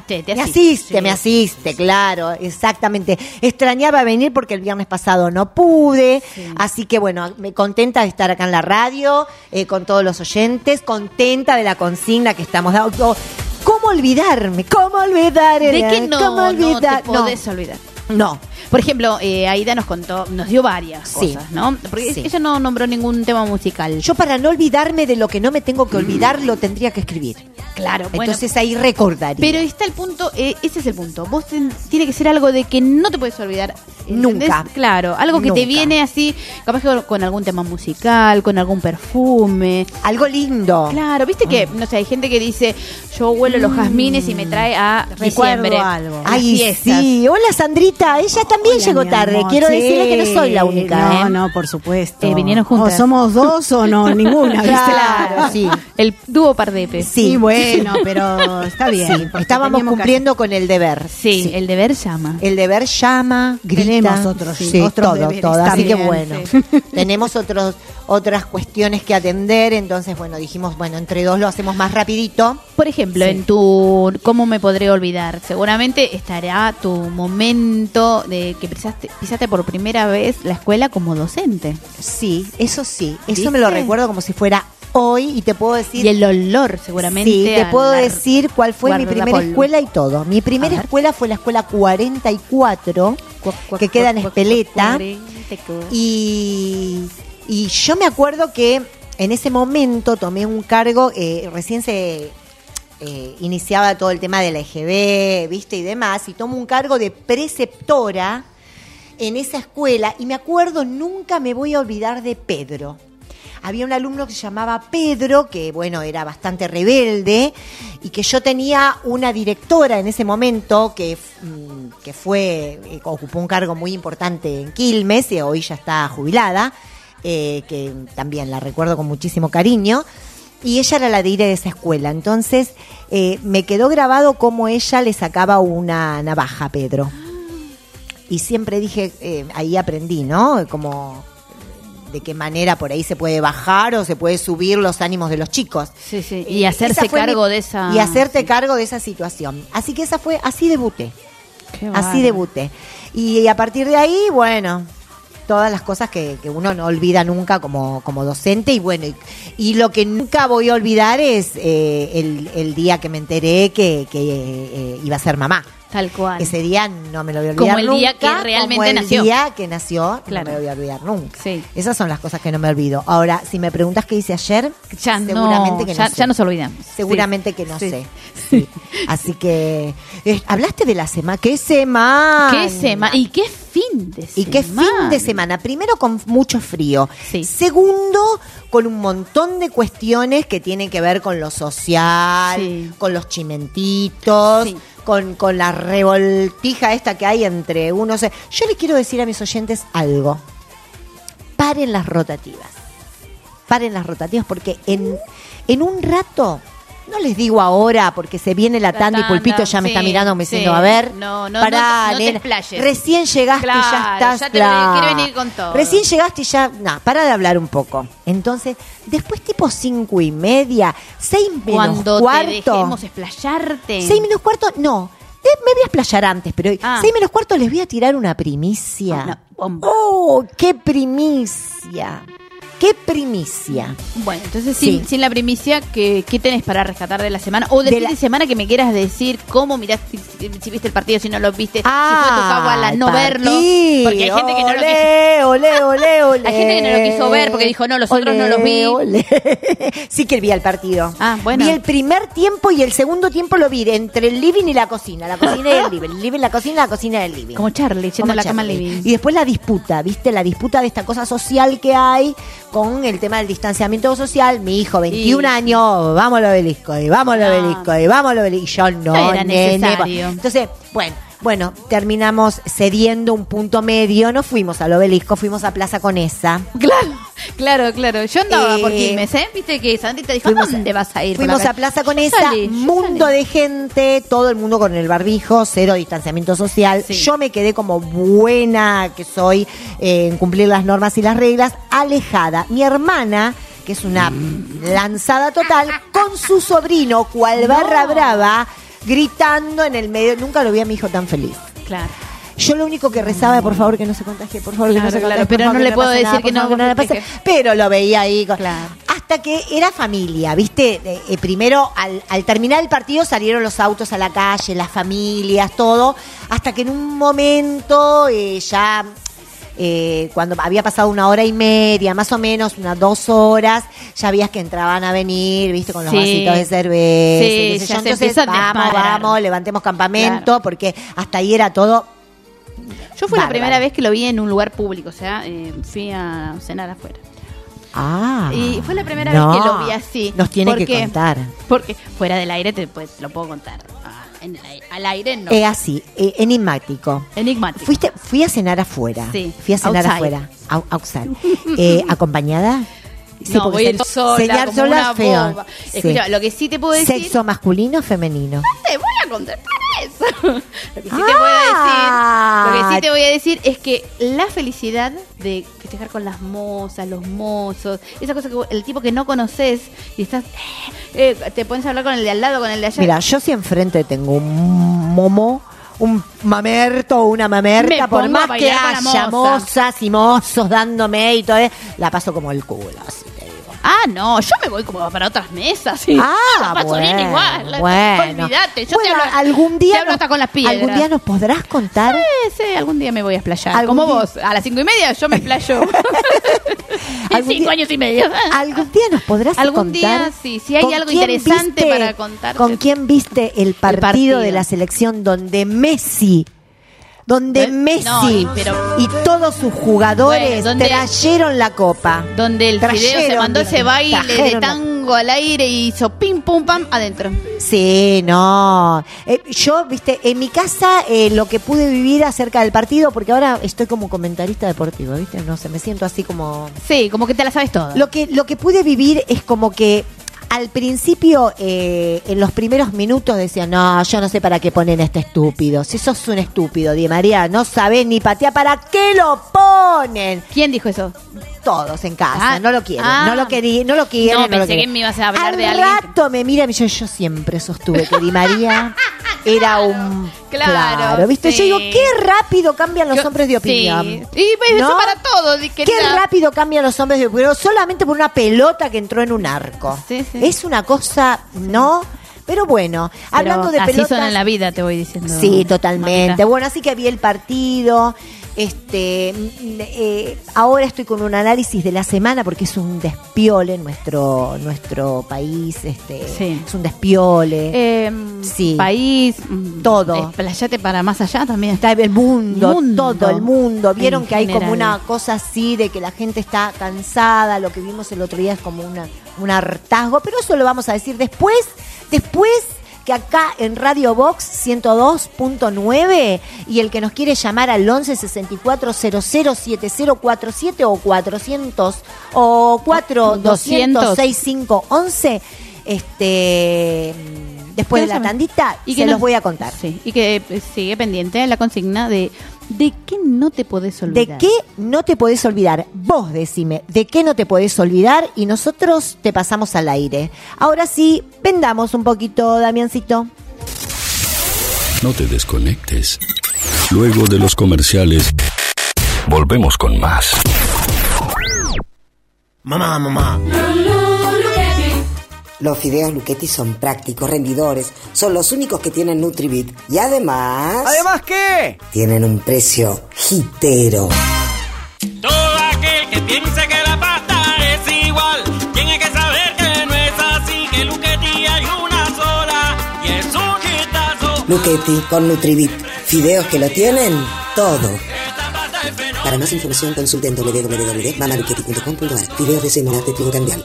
Me asiste, claro, exactamente. Extrañaba venir porque el viernes pasado no pude, así que bueno, me contenta de estar acá en la radio, con todos los oyentes, contenta de la consigna que estamos dando. ¿Cómo olvidarme? ¿Cómo olvidar? ¿De qué no te podés olvidar? No. Por ejemplo, Aida nos dio varias cosas, ¿no? Porque ella no nombró ningún tema musical. Yo, para no olvidarme de lo que no me tengo que olvidar, lo tendría que escribir. Claro, bueno. Entonces ahí recordaría. Pero está el punto, ese es el punto. Vos tiene que ser algo de que no te puedes olvidar. ¿Entendés? Nunca. Claro, algo que te viene así, capaz que con algún tema musical, con algún perfume. Algo lindo. Claro, viste que, no sé, hay gente que dice, yo huelo los jazmines y me trae a diciembre. Algo. Ay, sí. Hola, Sandrita. Ella también llegó tarde. Quiero decirle que no soy la única. No, por supuesto. Vinieron juntas. O somos dos o no, ninguna. Claro, sí. El dúo Pardepe. Sí, bueno, pero está bien. Sí, estábamos cumpliendo con el deber. Sí, el deber llama. El deber llama, grita. Tenemos otros, todo. Así que bueno, sí. Tenemos otras cuestiones que atender, entonces bueno, dijimos, bueno, entre dos lo hacemos más rapidito. Por ejemplo, en tu ¿cómo me podré olvidar? Seguramente estará tu momento de que pisaste por primera vez la escuela como docente. Sí, eso me lo recuerdo como si fuera hoy y te puedo decir... Y el olor, seguramente. Sí, te puedo decir cuál fue mi primera escuela y todo. Mi primera escuela fue la escuela 44, que queda en Espeleta. Y yo me acuerdo que en ese momento tomé un cargo, recién se iniciaba todo el tema de la EGB, ¿viste? Y demás, y tomo un cargo de preceptora en esa escuela, y me acuerdo, nunca me voy a olvidar de Pedro. Había un alumno que se llamaba Pedro, que bueno, era bastante rebelde, y que yo tenía una directora en ese momento que ocupó un cargo muy importante en Quilmes, y hoy ya está jubilada, que también la recuerdo con muchísimo cariño, y ella era la dire de esa escuela. Entonces me quedó grabado cómo ella le sacaba una navaja a Pedro. Y siempre dije, ahí aprendí, ¿no? Como de qué manera por ahí se puede bajar o se puede subir los ánimos de los chicos. Sí, sí. Y hacerse cargo de esa... Y hacerte cargo de esa situación. Así que así debuté. Así debuté. Y a partir de ahí, bueno, todas las cosas que uno no olvida nunca como docente. Y bueno, y lo que nunca voy a olvidar es el día que me enteré que iba a ser mamá. Tal cual. Ese día no me lo voy a olvidar Como el día nunca, que realmente como el nació. día que nació, Claro. no me lo voy a olvidar nunca. Sí. Esas son las cosas que no me olvido. Ahora, si me preguntas qué hice ayer, Ya seguramente que no ya, sé. ya nos olvidamos. Seguramente Sí. que no Sí. sé. Sí. Así que hablaste de la semana. ¿Qué semana? ¿Qué semana? ¿Y qué fin de semana? ¿Y qué fin de semana? Primero, con mucho frío. Sí. Segundo, con un montón de cuestiones que tienen que ver con lo social, Sí. con los chimentitos, Sí. con la revoltija esta que hay entre unos. Yo les quiero decir a mis oyentes algo. Paren las rotativas. Paren las rotativas porque en un rato... No les digo ahora porque se viene la tanda y Pulpito ya me sí, está mirando me sí. diciendo, a ver, No pará, te nena, explayes. recién llegaste y ya Claro, estás. ya te quiere venir con todo. Recién llegaste y ya, pará de hablar un poco. Entonces, después tipo 5:30, 6 menos Cuando cuarto. te dejemos explayarte. 6 menos cuarto, no. Me voy a explayar antes, pero 6 menos cuarto les voy a tirar una primicia. Una bomba. ¡Oh, qué primicia! ¡Qué primicia! Bueno, entonces Sí. sin la primicia, ¿qué tenés para rescatar de la semana? O del De fin la- de semana que me quieras decir cómo miraste, si viste el partido, si no lo viste, si fue tu cábala el no verlo. partido. Porque hay gente que no lo Olé, quiso. olé. Hay gente que no lo quiso ver porque dijo, no, los otros no los vi. Olé. Sí que vi el partido. Ah, bueno. Vi el primer tiempo y el segundo tiempo lo vi entre el living y la cocina y el living. El living, la cocina y el living. Como Charlie, yendo Como a la cama al Charlie. living. Y después la disputa, ¿viste? La disputa de esta cosa social que hay con el tema del distanciamiento social. Mi hijo, 21 años, vamos al obelisco, y vamos al obelisco, y vamos al obelisco. Y yo no, No era nene. necesario. Entonces, bueno, terminamos cediendo un punto medio. No fuimos al obelisco, fuimos a Plaza Conesa. Claro. Yo andaba por Eh, Quilmes, ¿eh? Viste que Sandrita dijo, fuimos ¿dónde vas a ir? por Fuimos la a Plaza Conesa, Salí, yo mundo de gente, todo el mundo con el barbijo, cero distanciamiento social. Sí. Yo me quedé como buena que soy en cumplir las normas y las reglas, alejada. Mi hermana, que es una lanzada total, con su sobrino, cual barra brava, gritando en el medio. Nunca lo vi a mi hijo tan feliz. Claro. Yo lo único que rezaba es por favor que no se contagie, por favor que no se Claro, contagie, pero por favor, no le que puedo pase nada, decir por que no, favor, le pase. Pero lo veía ahí. Hasta que era familia, ¿viste? Primero, al terminar el partido salieron los autos a la calle, las familias, todo. Hasta que en un momento cuando había pasado 1 hora y media, más o menos, unas 2 horas, ya veías que entraban a venir, ¿viste? Con los Sí. vasitos de cerveza. Sí, qué sé ya yo. se Entonces, empieza a desmadrar. vamos, levantemos campamento, Claro. porque hasta ahí era todo. Yo fue la Bárbaro. primera vez que lo vi en un lugar público, o sea, fui a cenar afuera. Ah. Y fue la primera no, vez que lo vi así. Nos tiene ¿Por que qué? contar. Porque fuera del aire te lo puedo contar. Al aire no. Así, enigmático. Enigmático. Fui a cenar afuera. Sí. Fui a cenar Outside. afuera. Outside. ¿Acompañada? Sí, No, porque voy a ir sola, cenar como sola una feo. boba. Sí. Escucha, lo que sí te puedo decir... ¿Sexo masculino o femenino? Te voy a contar para eso. Lo que sí te voy a decir es que la felicidad de festejar con las mozas, los mozos, esa cosa que el tipo que no conoces y estás te pones a hablar con el de al lado, con el de allá. Mira, yo si enfrente tengo un momo, un mamerto o una mamerta, Me por pongo a más que bailar con la haya moza. mozas y mozos dándome y todo, la paso como el culo, así te digo. Ah, no, yo me voy como para otras mesas. ¿sí? Ah, La paso bien bueno, igual. bueno. Olvídate, yo Bueno, te hablo, algún día te hablo nos- hasta con las piedras. ¿Algún día nos podrás contar? Sí, algún día me voy a explayar. ¿Algún Como día? vos, a las 5:30 yo me explayo. En 5 años y medio. ¿Algún día nos podrás Algún contar? día, sí, si hay ¿Con algo quién interesante viste- para contarte. ¿Con quién viste el partido de la selección donde Messi, no, pero- y todos sus jugadores Bueno, donde- trajeron la copa? Donde el Fideo se Trajeron, mandó dije, ese baile de trajeron la- tango al aire y hizo pim pum pam adentro. Sí, no. Yo, viste, en mi casa lo que pude vivir acerca del partido, porque ahora estoy como comentarista deportivo, viste, no sé, me siento así como... Sí, como que te la sabes toda. Lo que pude vivir es como que al principio, en los primeros minutos decían, no, yo no sé para qué ponen a este estúpido. Si sos un estúpido, Di María, no sabés ni patear, ¿para qué lo ponen? ¿Quién dijo eso? Todos en casa, no lo quieren, ah. no lo quieren, no lo quieren. No, lo pensé quieren. que me ibas a hablar Al de alguien. rato me mira y me dice, yo siempre sostuve que Di María era un... Claro, ¿viste? sí. Yo digo, qué rápido cambian los hombres de opinión. Sí. Y pues, eso ¿No? para todo, Qué querida. rápido cambian los hombres de opinión, solamente por una pelota que entró en un arco. Sí, sí. Es una cosa, ¿no? Pero bueno, hablando de así pelotas... son en la vida, te voy diciendo. Sí, totalmente. Mamita. Bueno, así que vi el partido. Ahora estoy con un análisis de la semana porque es un despiole nuestro país. Sí. Es un despiole. Sí. País, todo. Desplayate para más allá también. Está el mundo, todo el mundo. Vieron En que hay como general. una cosa así de que la gente está cansada. Lo que vimos el otro día es como un hartazgo. Pero eso lo vamos a decir después que acá en Radio Box 102.9 y el que nos quiere llamar al 11 64 00 7047 o 400 o 200 6511 después de la tandita y se que los voy a contar. Sí, y que sigue pendiente la consigna de qué no te podés olvidar. ¿De qué no te podés olvidar? Vos decime, ¿de qué no te podés olvidar? Y nosotros te pasamos al aire. Ahora sí, vendamos un poquito, Damiancito. No te desconectes. Luego de los comerciales, volvemos con más. Mamá. Los fideos Luchetti son prácticos, rendidores, son los únicos que tienen Nutribit y además... ¿Además qué? Tienen un precio hitero. Todo aquel que piense que la pasta es igual, tiene que saber que no es así, que Luchetti hay una sola y es un hitazo. Luchetti con Nutribit, fideos que lo tienen todo. Para más información consulten www.mamaluchetti.com.ar. Fideos de semoras de trigo cambial.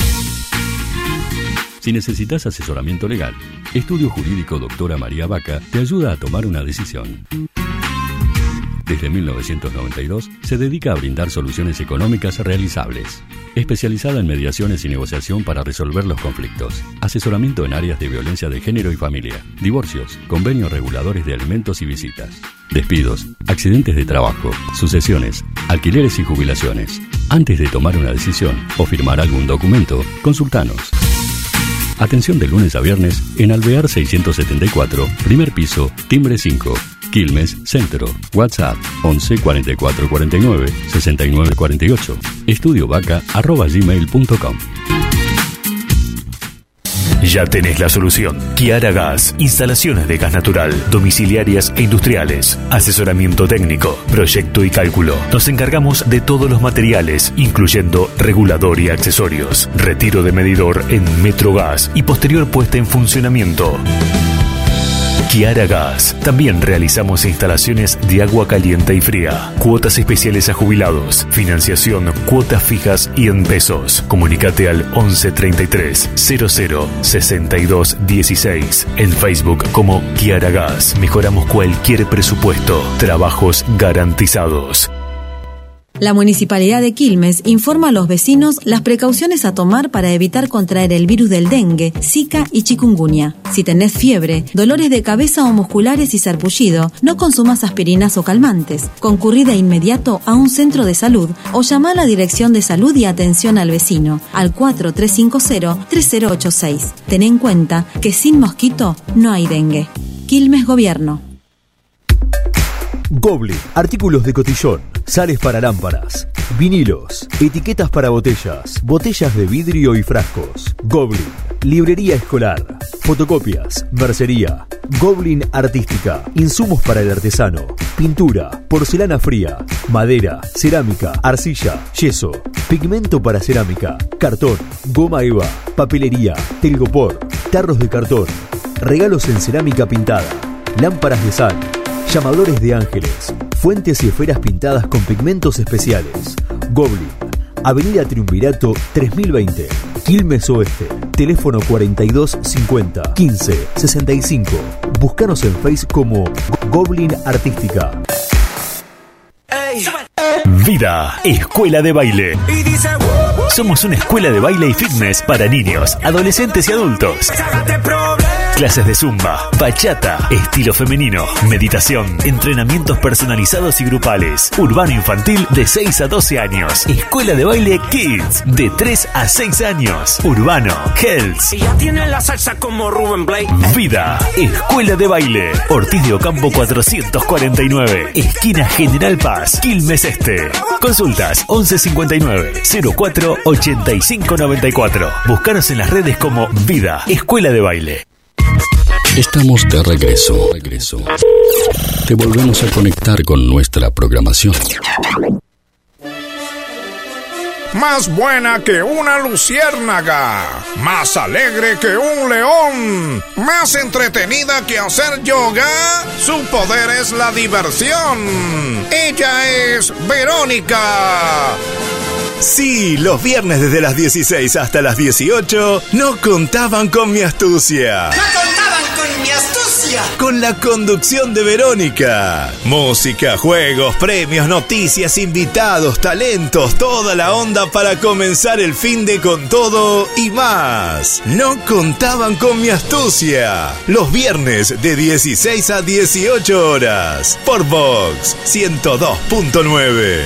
Si necesitas asesoramiento legal, Estudio Jurídico Doctora María Vaca te ayuda a tomar una decisión. Desde 1992 se dedica a brindar soluciones económicas realizables. Especializada en mediaciones y negociación para resolver los conflictos. Asesoramiento en áreas de violencia de género y familia. Divorcios, convenios reguladores de alimentos y visitas. Despidos, accidentes de trabajo, sucesiones, alquileres y jubilaciones. Antes de tomar una decisión o firmar algún documento, consultanos. Atención de lunes a viernes en Alvear 674, primer piso, timbre 5, Quilmes, Centro. WhatsApp 11 44 49 69 48. estudiovaca@gmail.com. Ya tenés la solución. Kiara Gas. Instalaciones de gas natural, domiciliarias e industriales. Asesoramiento técnico, proyecto y cálculo. Nos encargamos de todos los materiales, incluyendo regulador y accesorios. Retiro de medidor en Metrogas y posterior puesta en funcionamiento. Kiara Gas. También realizamos instalaciones de agua caliente y fría. Cuotas especiales a jubilados. Financiación, cuotas fijas y en pesos. Comunicate al 11 33 00 62 16. En Facebook como Kiara Gas. Mejoramos cualquier presupuesto. Trabajos garantizados. La Municipalidad de Quilmes informa a los vecinos las precauciones a tomar para evitar contraer el virus del dengue, zika y chikungunya. Si tenés fiebre, dolores de cabeza o musculares y sarpullido, no consumas aspirinas o calmantes. Concurrí de inmediato a un centro de salud o llama a la Dirección de Salud y Atención al Vecino al 4350-3086. Ten en cuenta que sin mosquito no hay dengue. Quilmes Gobierno. Goblin, artículos de cotillón, sales para lámparas, vinilos, etiquetas para botellas, botellas de vidrio y frascos. Goblin, librería escolar, fotocopias, mercería. Goblin Artística, insumos para el artesano, pintura, porcelana fría, madera, cerámica, arcilla, yeso, pigmento para cerámica, cartón, goma eva, papelería, telgopor, tarros de cartón, regalos en cerámica pintada, lámparas de sal, llamadores de ángeles, fuentes y esferas pintadas con pigmentos especiales. Goblin, Avenida Triunvirato 3020, Quilmes Oeste, teléfono 4250 15 65. Búscanos en Facebook como Goblin Artística. Vida, escuela de baile. Somos una escuela de baile y fitness para niños, adolescentes y adultos. Clases de zumba, bachata, estilo femenino, meditación, entrenamientos personalizados y grupales. Urbano infantil de 6 a 12 años. Escuela de baile Kids de 3 a 6 años. Urbano, Hells. Y ya tiene la salsa como Rubén Blake. Vida, escuela de baile. Ortiz de Ocampo 449. Esquina General Paz, Quilmes Este. Consultas 1159 04 85 94. Búscanos en las redes como Vida, escuela de baile. Estamos de regreso. Te volvemos a conectar con nuestra programación. Más buena que una luciérnaga, más alegre que un león, más entretenida que hacer yoga, su poder es la diversión. Ella es Verónica. Sí, los viernes desde las 16 hasta las 18 no contaban con mi astucia. ¡No contaban con mi astucia! Con la conducción de Verónica. Música, juegos, premios, noticias, invitados, talentos, toda la onda para comenzar el fin de con todo y más. No contaban con mi astucia. Los viernes de 16 a 18 horas. Por Vox 102.9.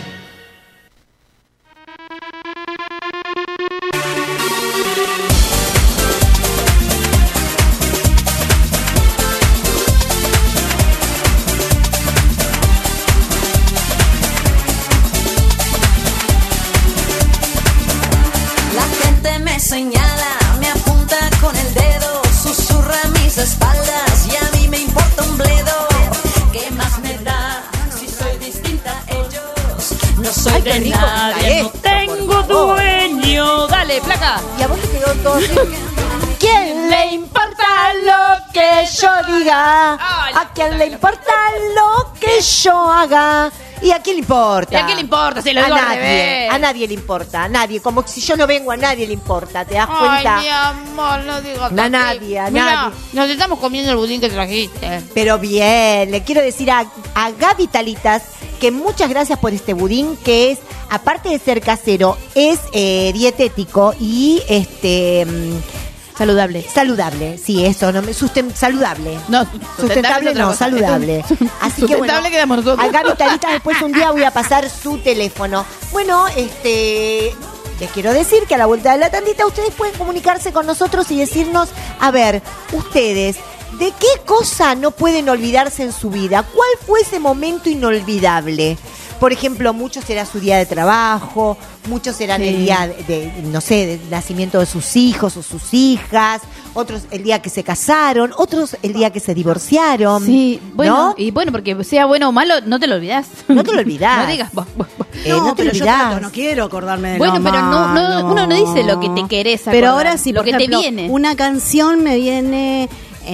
Señala, me apunta con el dedo, susurra a mis espaldas y a mí me importa un bledo. ¿Qué más me da si soy distinta a ellos? No soy de nadie, no tengo dueño. Dale, placa. Y a vos te quedó todo así. ¿Quién le importa lo que yo diga? ¿A quién le importa lo que yo haga? ¿Y a quién le importa? ¿Y a quién le importa? Se lo digo al revés. A nadie le importa, a nadie. Como si yo no vengo, a nadie le importa. ¿Te das cuenta? Ay, mi amor, no digas A nadie, a nadie. Nos estamos comiendo el budín que trajiste. Pero bien, le quiero decir a Gaby Talitas que muchas gracias por este budín, que es, aparte de ser casero, es dietético y saludable. Saludable, sí, eso, no me saludable. No, sustentable no, saludable. Así que bueno, quedamos nosotros. a Gaby Talitas después un día voy a pasar su teléfono. Bueno, les quiero decir que a la vuelta de la tandita ustedes pueden comunicarse con nosotros y decirnos, a ver, ustedes, ¿de qué cosa no pueden olvidarse en su vida? ¿Cuál fue ese momento inolvidable? Por ejemplo, muchos será su día de trabajo, muchos serán el día del nacimiento de sus hijos o sus hijas, otros el día que se casaron, otros el día que se divorciaron. Sí, bueno, ¿no? y bueno, porque sea bueno o malo, no te lo olvidás. No te lo olvidás. No digas, no te pero lo yo olvidás. no quiero acordarme de bueno, lo pero malo. uno no dice lo que te querés acordar, pero ahora sí, lo por que ejemplo, te viene. Una canción me viene...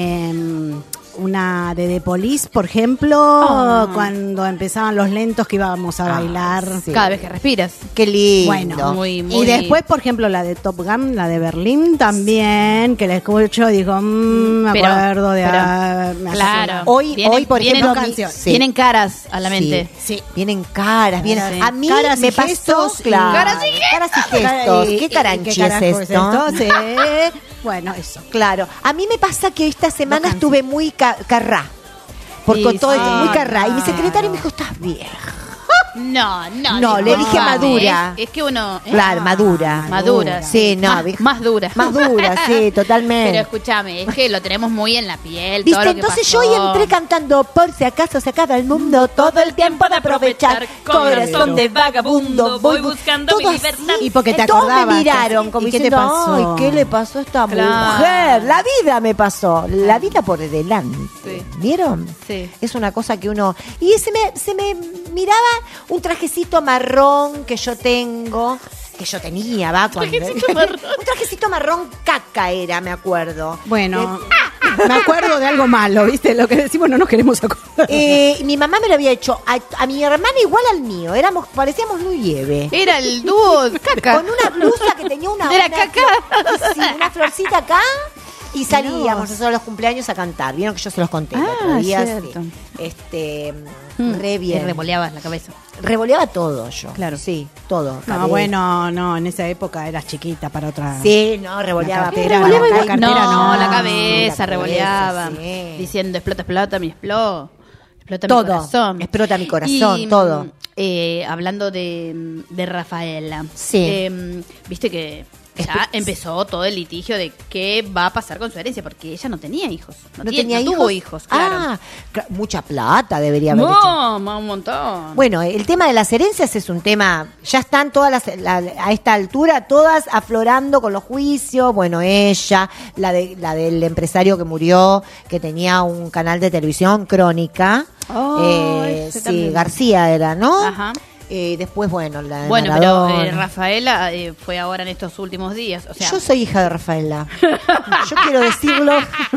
una de The Police, por ejemplo, cuando empezaban los lentos que íbamos a bailar. Sí. Cada vez que respiras. Qué lindo. Bueno, muy y después, por ejemplo, la de Top Gun, la de Berlín también, que la escucho, digo, me acuerdo de... claro. Hoy, por ejemplo, vienen caras a la mente. Sí, vienen caras. Vienen, Sí. A mí Caras me y pasó, gestos, claro. caras y gestos. ¿Qué caranchi es esto? Sí. Bueno, eso. Claro. A mí me pasa que esta semana estuve muy carrá. Porque Sí, todo sí. muy carrá. Y mi secretario me dijo, estás vieja. No, le dije madura. Es que uno... Claro, madura. Madura. Sí, no. Más dura. Más dura, sí, totalmente. Pero escúchame, es que lo tenemos muy en la piel. ¿Viste? Todo lo que Entonces pasó. yo hoy entré cantando por si acaso se acaba el mundo, todo el tiempo de aprovechar, corazón de vagabundo, voy buscando mi libertad. Y porque te Todos acordabas. me miraron como ¿Y qué te diciendo, pasó? ay, ¿qué le pasó a esta Claro. mujer? La vida me pasó, la vida por delante. Sí. ¿Vieron? Sí. Es una cosa que uno... Y se me miraba un trajecito marrón que yo tenía, cuando... un trajecito marrón caca era, me acuerdo. Bueno, me acuerdo de algo malo, ¿viste? Lo que decimos no nos queremos acordar. Mi mamá me lo había hecho a mi hermana igual al mío. Parecíamos muy Nieve. Era el dúo caca. Con una blusa que tenía una... Era una caca. sí, una florcita acá. Y salíamos a los cumpleaños a cantar. Vieron que yo se los conté el otro día. Cierto. Sí. Re bien. Y revoleabas la cabeza. Revoleaba todo yo. Claro. Sí, todo. No, Cabeza. bueno, no, en esa época eras chiquita para otra... Sí, no, revoleaba. La cartera, Revoleaba la igual. cartera no, no. la cabeza La revoleaba. cabeza, sí. Diciendo, explota, mi explota mi Todo. corazón. Explota mi corazón, Y, todo. Hablando de Rafaela. Sí. Viste que ya empezó todo el litigio de qué va a pasar con su herencia, porque ella no tenía hijos. No tenía tuvo hijos, claro. Mucha plata debería haber hecho. No, un montón. Bueno, el tema de las herencias es un tema, ya están todas a esta altura, todas aflorando con los juicios. Bueno, ella, la del empresario que murió, que tenía un canal de televisión, Crónica. Sí, también. García era, ¿no? Ajá. Después, bueno, la de Bueno, Maradona. pero Rafaela fue ahora en estos últimos días. O sea, yo soy hija de Rafaela. Yo quiero decirlo.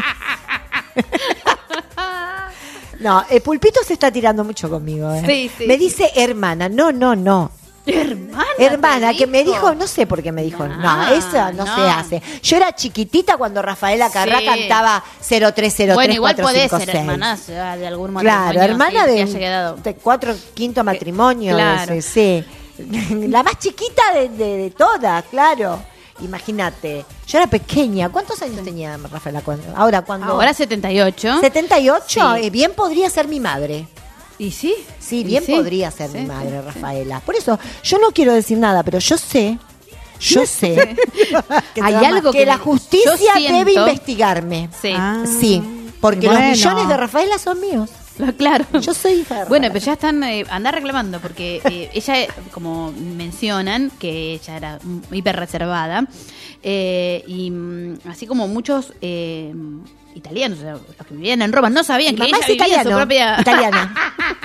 No, el Pulpito se está tirando mucho conmigo. Sí, sí, me dice hermana. No. Hermana, que me dijo, no sé por qué me dijo, no, eso no se hace. Yo era chiquitita cuando Rafaela Carrá cantaba 0303. Bueno, igual podés 456. ser hermana de algún matrimonio. Claro, hermana sí, que haya quedado. de 4, 5 matrimonio. Claro. Sí. La más chiquita de todas, claro. Imagínate, yo era pequeña. ¿Cuántos años tenía Rafaela? Ahora 78. ¿78? Sí. Bien podría ser mi madre. ¿Y sí? Sí, bien podría ser mi madre, Rafaela. Por eso, yo no quiero decir nada, pero yo sé hay algo que la justicia siento, debe investigarme. Sí. Sí, porque los millones de Rafaela son míos. Claro. Yo soy hija de Rafaela. Bueno, pero ya están andar reclamando porque ella, como mencionan, que ella era hiper reservada y así como muchos italianos, o sea, los que vivían en Roma, no sabían que ella vivía en su propia... italiana.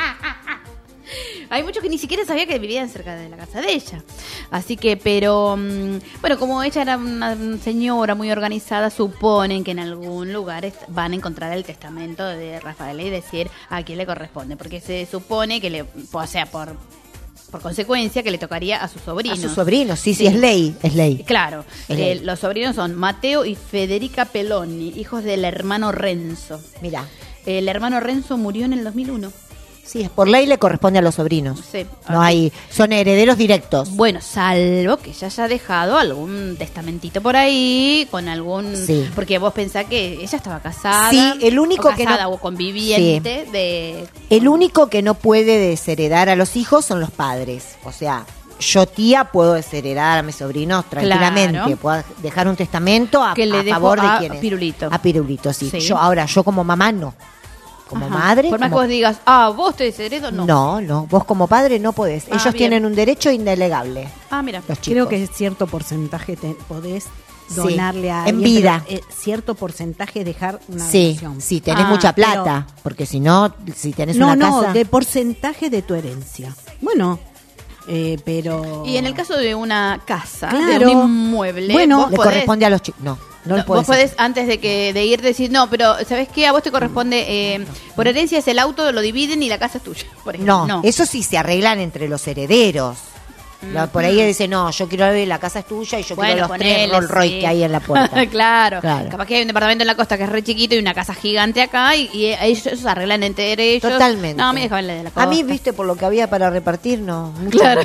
Hay muchos que ni siquiera sabían que vivían cerca de la casa de ella. Así que, pero, bueno, como ella era una señora muy organizada, suponen que en algún lugar van a encontrar el testamento de Rafaela y decir a quién le corresponde. Porque se supone que o sea, por consecuencia, que le tocaría a sus sobrinos. A sus sobrinos, sí, es ley. Claro, Es ley. los sobrinos son Mateo y Federica Peloni, hijos del hermano Renzo. Mira. El hermano Renzo murió en el 2001. Sí, por ley le corresponde a los sobrinos. Sí. No hay, son herederos directos. Bueno, salvo que ella haya dejado algún testamentito por ahí, con algún... Sí. Porque vos pensás que ella estaba casada. Sí, el único o casada, que no... o conviviente de... El único que no puede desheredar a los hijos son los padres. O sea, yo tía puedo desheredar a mis sobrinos tranquilamente. Claro. Puedo dejar un testamento a favor de quienes. A Pirulito. A Pirulito, sí. Sí. Yo como mamá no. Como Ajá. madre. Por más como... que vos digas, vos te desheredo, no. No, vos como padre no podés. Ellos bien. tienen un derecho indelegable. Mira. Los chicos. Creo que cierto porcentaje podés donarle a en alguien, vida. pero, cierto porcentaje dejar una Sí, donación. si tenés mucha plata. Porque si no, si tenés una casa... No, de porcentaje de tu herencia. Bueno, pero... Y en el caso de una casa, Claro. de un inmueble, Bueno, vos le podés... corresponde a los chicos. No le vos podés, antes de ir, decir, no, pero ¿sabés qué? A vos te corresponde, por herencia es el auto, lo dividen y la casa es tuya, por ejemplo. No, eso sí se arreglan entre los herederos. Por ahí dice, no, yo quiero ver, la casa es tuya y yo quiero los 3 Rolls Royce que hay en la puerta. claro. Capaz que hay un departamento en la costa que es re chiquito y una casa gigante acá y ellos se arreglan entre ellos. Totalmente. No, a mí déjame la de la costa. A mí, viste, por lo que había para repartir, no. Claro.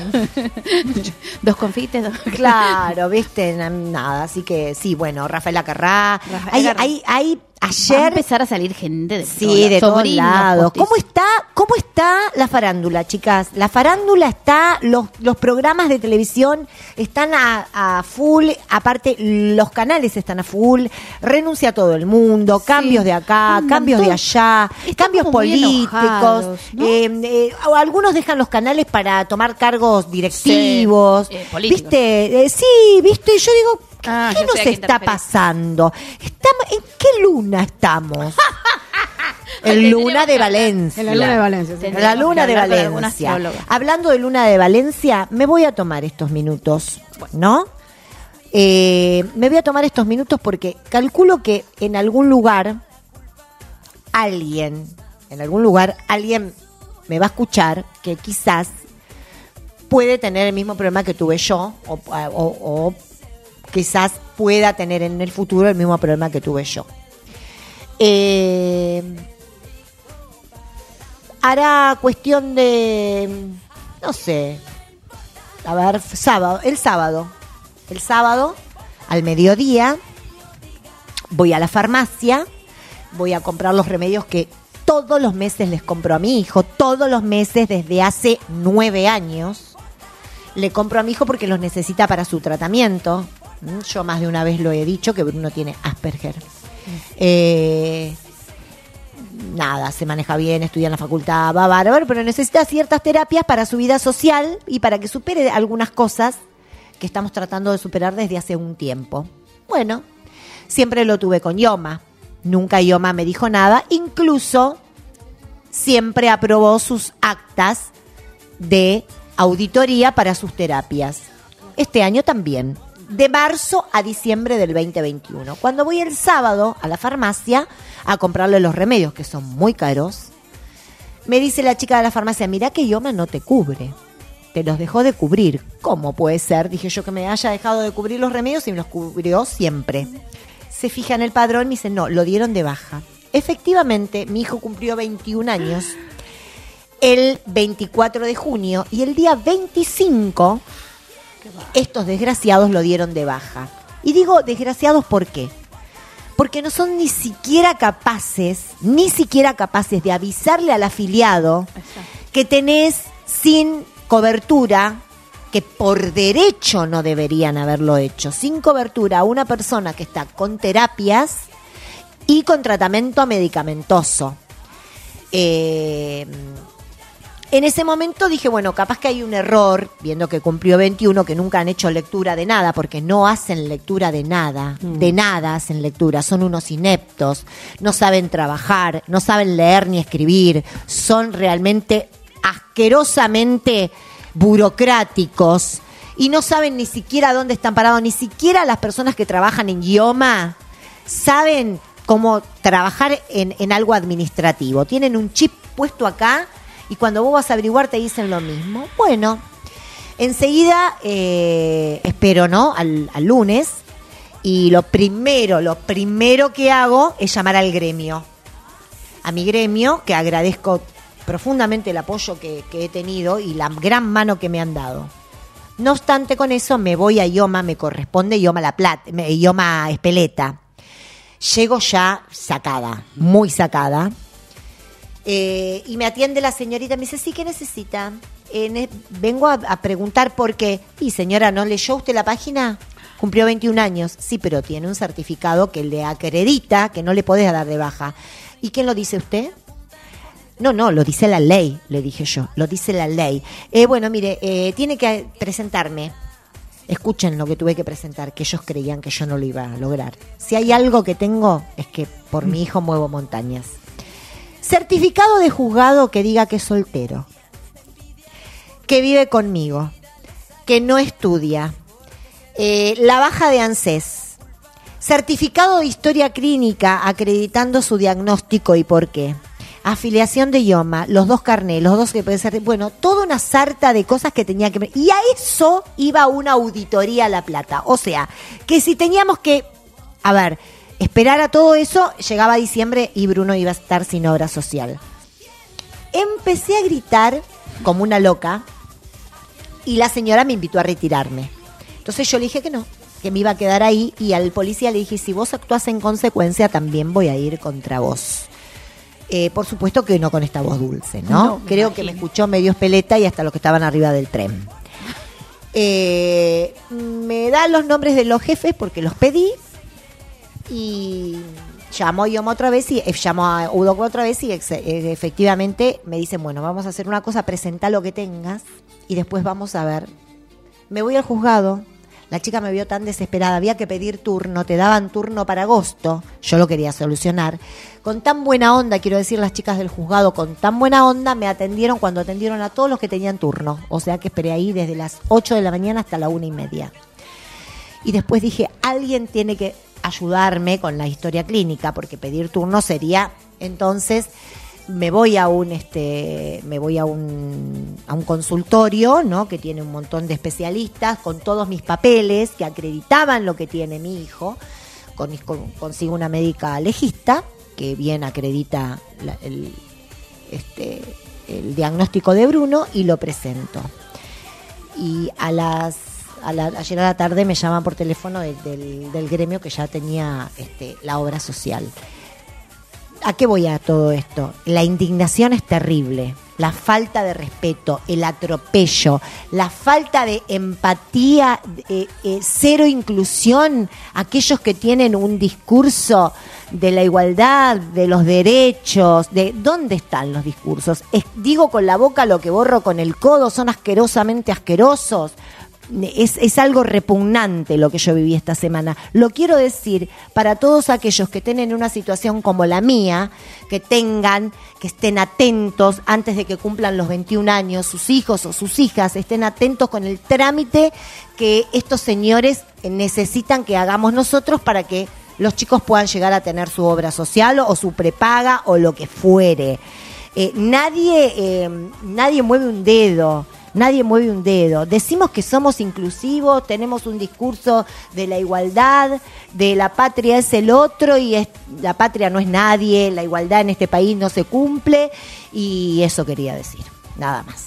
2 confites, 2. Claro, viste, nada. Así que sí, bueno, Rafaela Carrá. Hay ayer va a empezar a salir gente de todos lados. ¿Cómo está la farándula, chicas? La farándula está, los programas de televisión están a full, aparte los canales están a full, renuncia a todo el mundo, cambios de acá, cambios de allá, cambios políticos, ¿no? Algunos dejan los canales para tomar cargos directivos, ¿viste? Sí, ¿viste? Yo digo, ¿qué nos está pasando? ¿En qué luna estamos? En Luna de Valencia. En la Luna de Valencia. Sí. En la Luna de Valencia. Hablando de Luna de Valencia, me voy a tomar estos minutos, ¿no? Me voy a tomar estos minutos porque calculo que en algún lugar alguien me va a escuchar que quizás puede tener el mismo problema que tuve yo o quizás pueda tener en el futuro el mismo problema que tuve yo. Hará cuestión de, no sé, a ver, el sábado al mediodía voy a la farmacia, voy a comprar los remedios que todos los meses les compro a mi hijo, todos los meses desde hace 9 años le compro a mi hijo porque los necesita para su tratamiento Yo más de una vez lo he dicho que Bruno tiene Asperger. Nada, se maneja bien, estudia en la facultad, va bárbaro, pero necesita ciertas terapias para su vida social y para que supere algunas cosas que estamos tratando de superar desde hace un tiempo. Bueno, siempre lo tuve con Yoma. Nunca Yoma me dijo nada, incluso siempre aprobó sus actas de auditoría para sus terapias. Este año también, de marzo a diciembre del 2021. Cuando voy el sábado a la farmacia a comprarle los remedios, que son muy caros, me dice la chica de la farmacia, mirá que Yoma no te cubre, te los dejó de cubrir. ¿Cómo puede ser? Dije yo, que me haya dejado de cubrir los remedios y me los cubrió siempre. Se fija en el padrón y me dice, no, lo dieron de baja. Efectivamente, mi hijo cumplió 21 años el 24 de junio y el día 25 estos desgraciados lo dieron de baja. Y digo desgraciados, ¿por qué? Porque no son ni siquiera capaces de avisarle al afiliado que tenés sin cobertura, que por derecho no deberían haberlo hecho, sin cobertura a una persona que está con terapias y con tratamiento medicamentoso. En ese momento dije, bueno, capaz que hay un error, viendo que cumplió 21, que nunca han hecho lectura de nada, porque no hacen lectura de nada hacen lectura, son unos ineptos, no saben trabajar, no saben leer ni escribir, son realmente asquerosamente burocráticos y no saben ni siquiera dónde están parados, ni siquiera las personas que trabajan en Yoma saben cómo trabajar en algo administrativo. Tienen un chip puesto acá y cuando vos vas a averiguar te dicen lo mismo. Bueno, enseguida espero, ¿no? Al lunes, y lo primero que hago es llamar al gremio. A mi gremio, que agradezco profundamente el apoyo que he tenido y la gran mano que me han dado. No obstante, con eso me voy a Yoma, me corresponde Yoma La Plata, Yoma Espeleta. Llego ya sacada, muy sacada. Y me atiende la señorita, me dice, sí, ¿qué necesita? Vengo a preguntar por qué. Y señora, ¿no leyó usted la página? Cumplió 21 años. Sí, pero tiene un certificado que le acredita que no le podés dar de baja. ¿Y quién lo dice usted? No, lo dice la ley, le dije yo, lo dice la ley. Bueno, mire, tiene que presentarme. Escuchen lo que tuve que presentar, que ellos creían que yo no lo iba a lograr. Si hay algo que tengo, es que por mi hijo muevo montañas. Certificado de juzgado que diga que es soltero, que vive conmigo, que no estudia, la baja de ANSES, certificado de historia clínica acreditando su diagnóstico y por qué, afiliación de Yoma, los 2 carnés, los 2 que pueden ser, bueno, toda una sarta de cosas que tenía que ver. Y a eso iba una auditoría a La Plata. O sea, que si teníamos que, esperar a todo eso, llegaba diciembre y Bruno iba a estar sin obra social. Empecé a gritar como una loca y la señora me invitó a retirarme. Entonces yo le dije que no, que me iba a quedar ahí, y al policía le dije, si vos actuás en consecuencia, también voy a ir contra vos. Por supuesto que no con esta voz dulce, ¿no? Creo que me escuchó medio Espeleta y hasta los que estaban arriba del tren. Me da los nombres de los jefes porque los pedí, y llamó a Yoma otra vez y llamó a Udoc otra vez y efectivamente me dicen, bueno, vamos a hacer una cosa, presenta lo que tengas y después vamos a ver. Me voy al juzgado. La chica me vio tan desesperada, había que pedir turno, te daban turno para agosto, yo lo quería solucionar. Con tan buena onda, quiero decir, las chicas del juzgado, con tan buena onda, me atendieron cuando atendieron a todos los que tenían turno. O sea que esperé ahí desde las 8 de la mañana hasta la 1:30. Y después dije, alguien tiene que ayudarme con la historia clínica, porque pedir turno sería, entonces me voy a un consultorio, ¿no? Que tiene un montón de especialistas con todos mis papeles que acreditaban lo que tiene mi hijo. Consigo una médica legista que bien acredita el diagnóstico de Bruno y lo presento. Y ayer a la tarde me llaman por teléfono del gremio que ya tenía la obra social. ¿A qué voy a todo esto? La indignación es terrible. la falta de respeto, el atropello, la falta de empatía, cero inclusión, aquellos que tienen un discurso de la igualdad, de los derechos, de ¿dónde están los discursos? Digo con la boca lo que borro con el codo, son asquerosamente asquerosos. Es algo repugnante lo que yo viví esta semana. Lo quiero decir para todos aquellos que estén en una situación como la mía, que estén atentos antes de que cumplan los 21 años, sus hijos o sus hijas, estén atentos con el trámite que estos señores necesitan que hagamos nosotros para que los chicos puedan llegar a tener su obra social o su prepaga o lo que fuere. Nadie mueve un dedo. Nadie mueve un dedo. Decimos que somos inclusivos, tenemos un discurso de la igualdad, de la patria es el otro y la patria no es nadie, la igualdad en este país no se cumple y eso quería decir, nada más.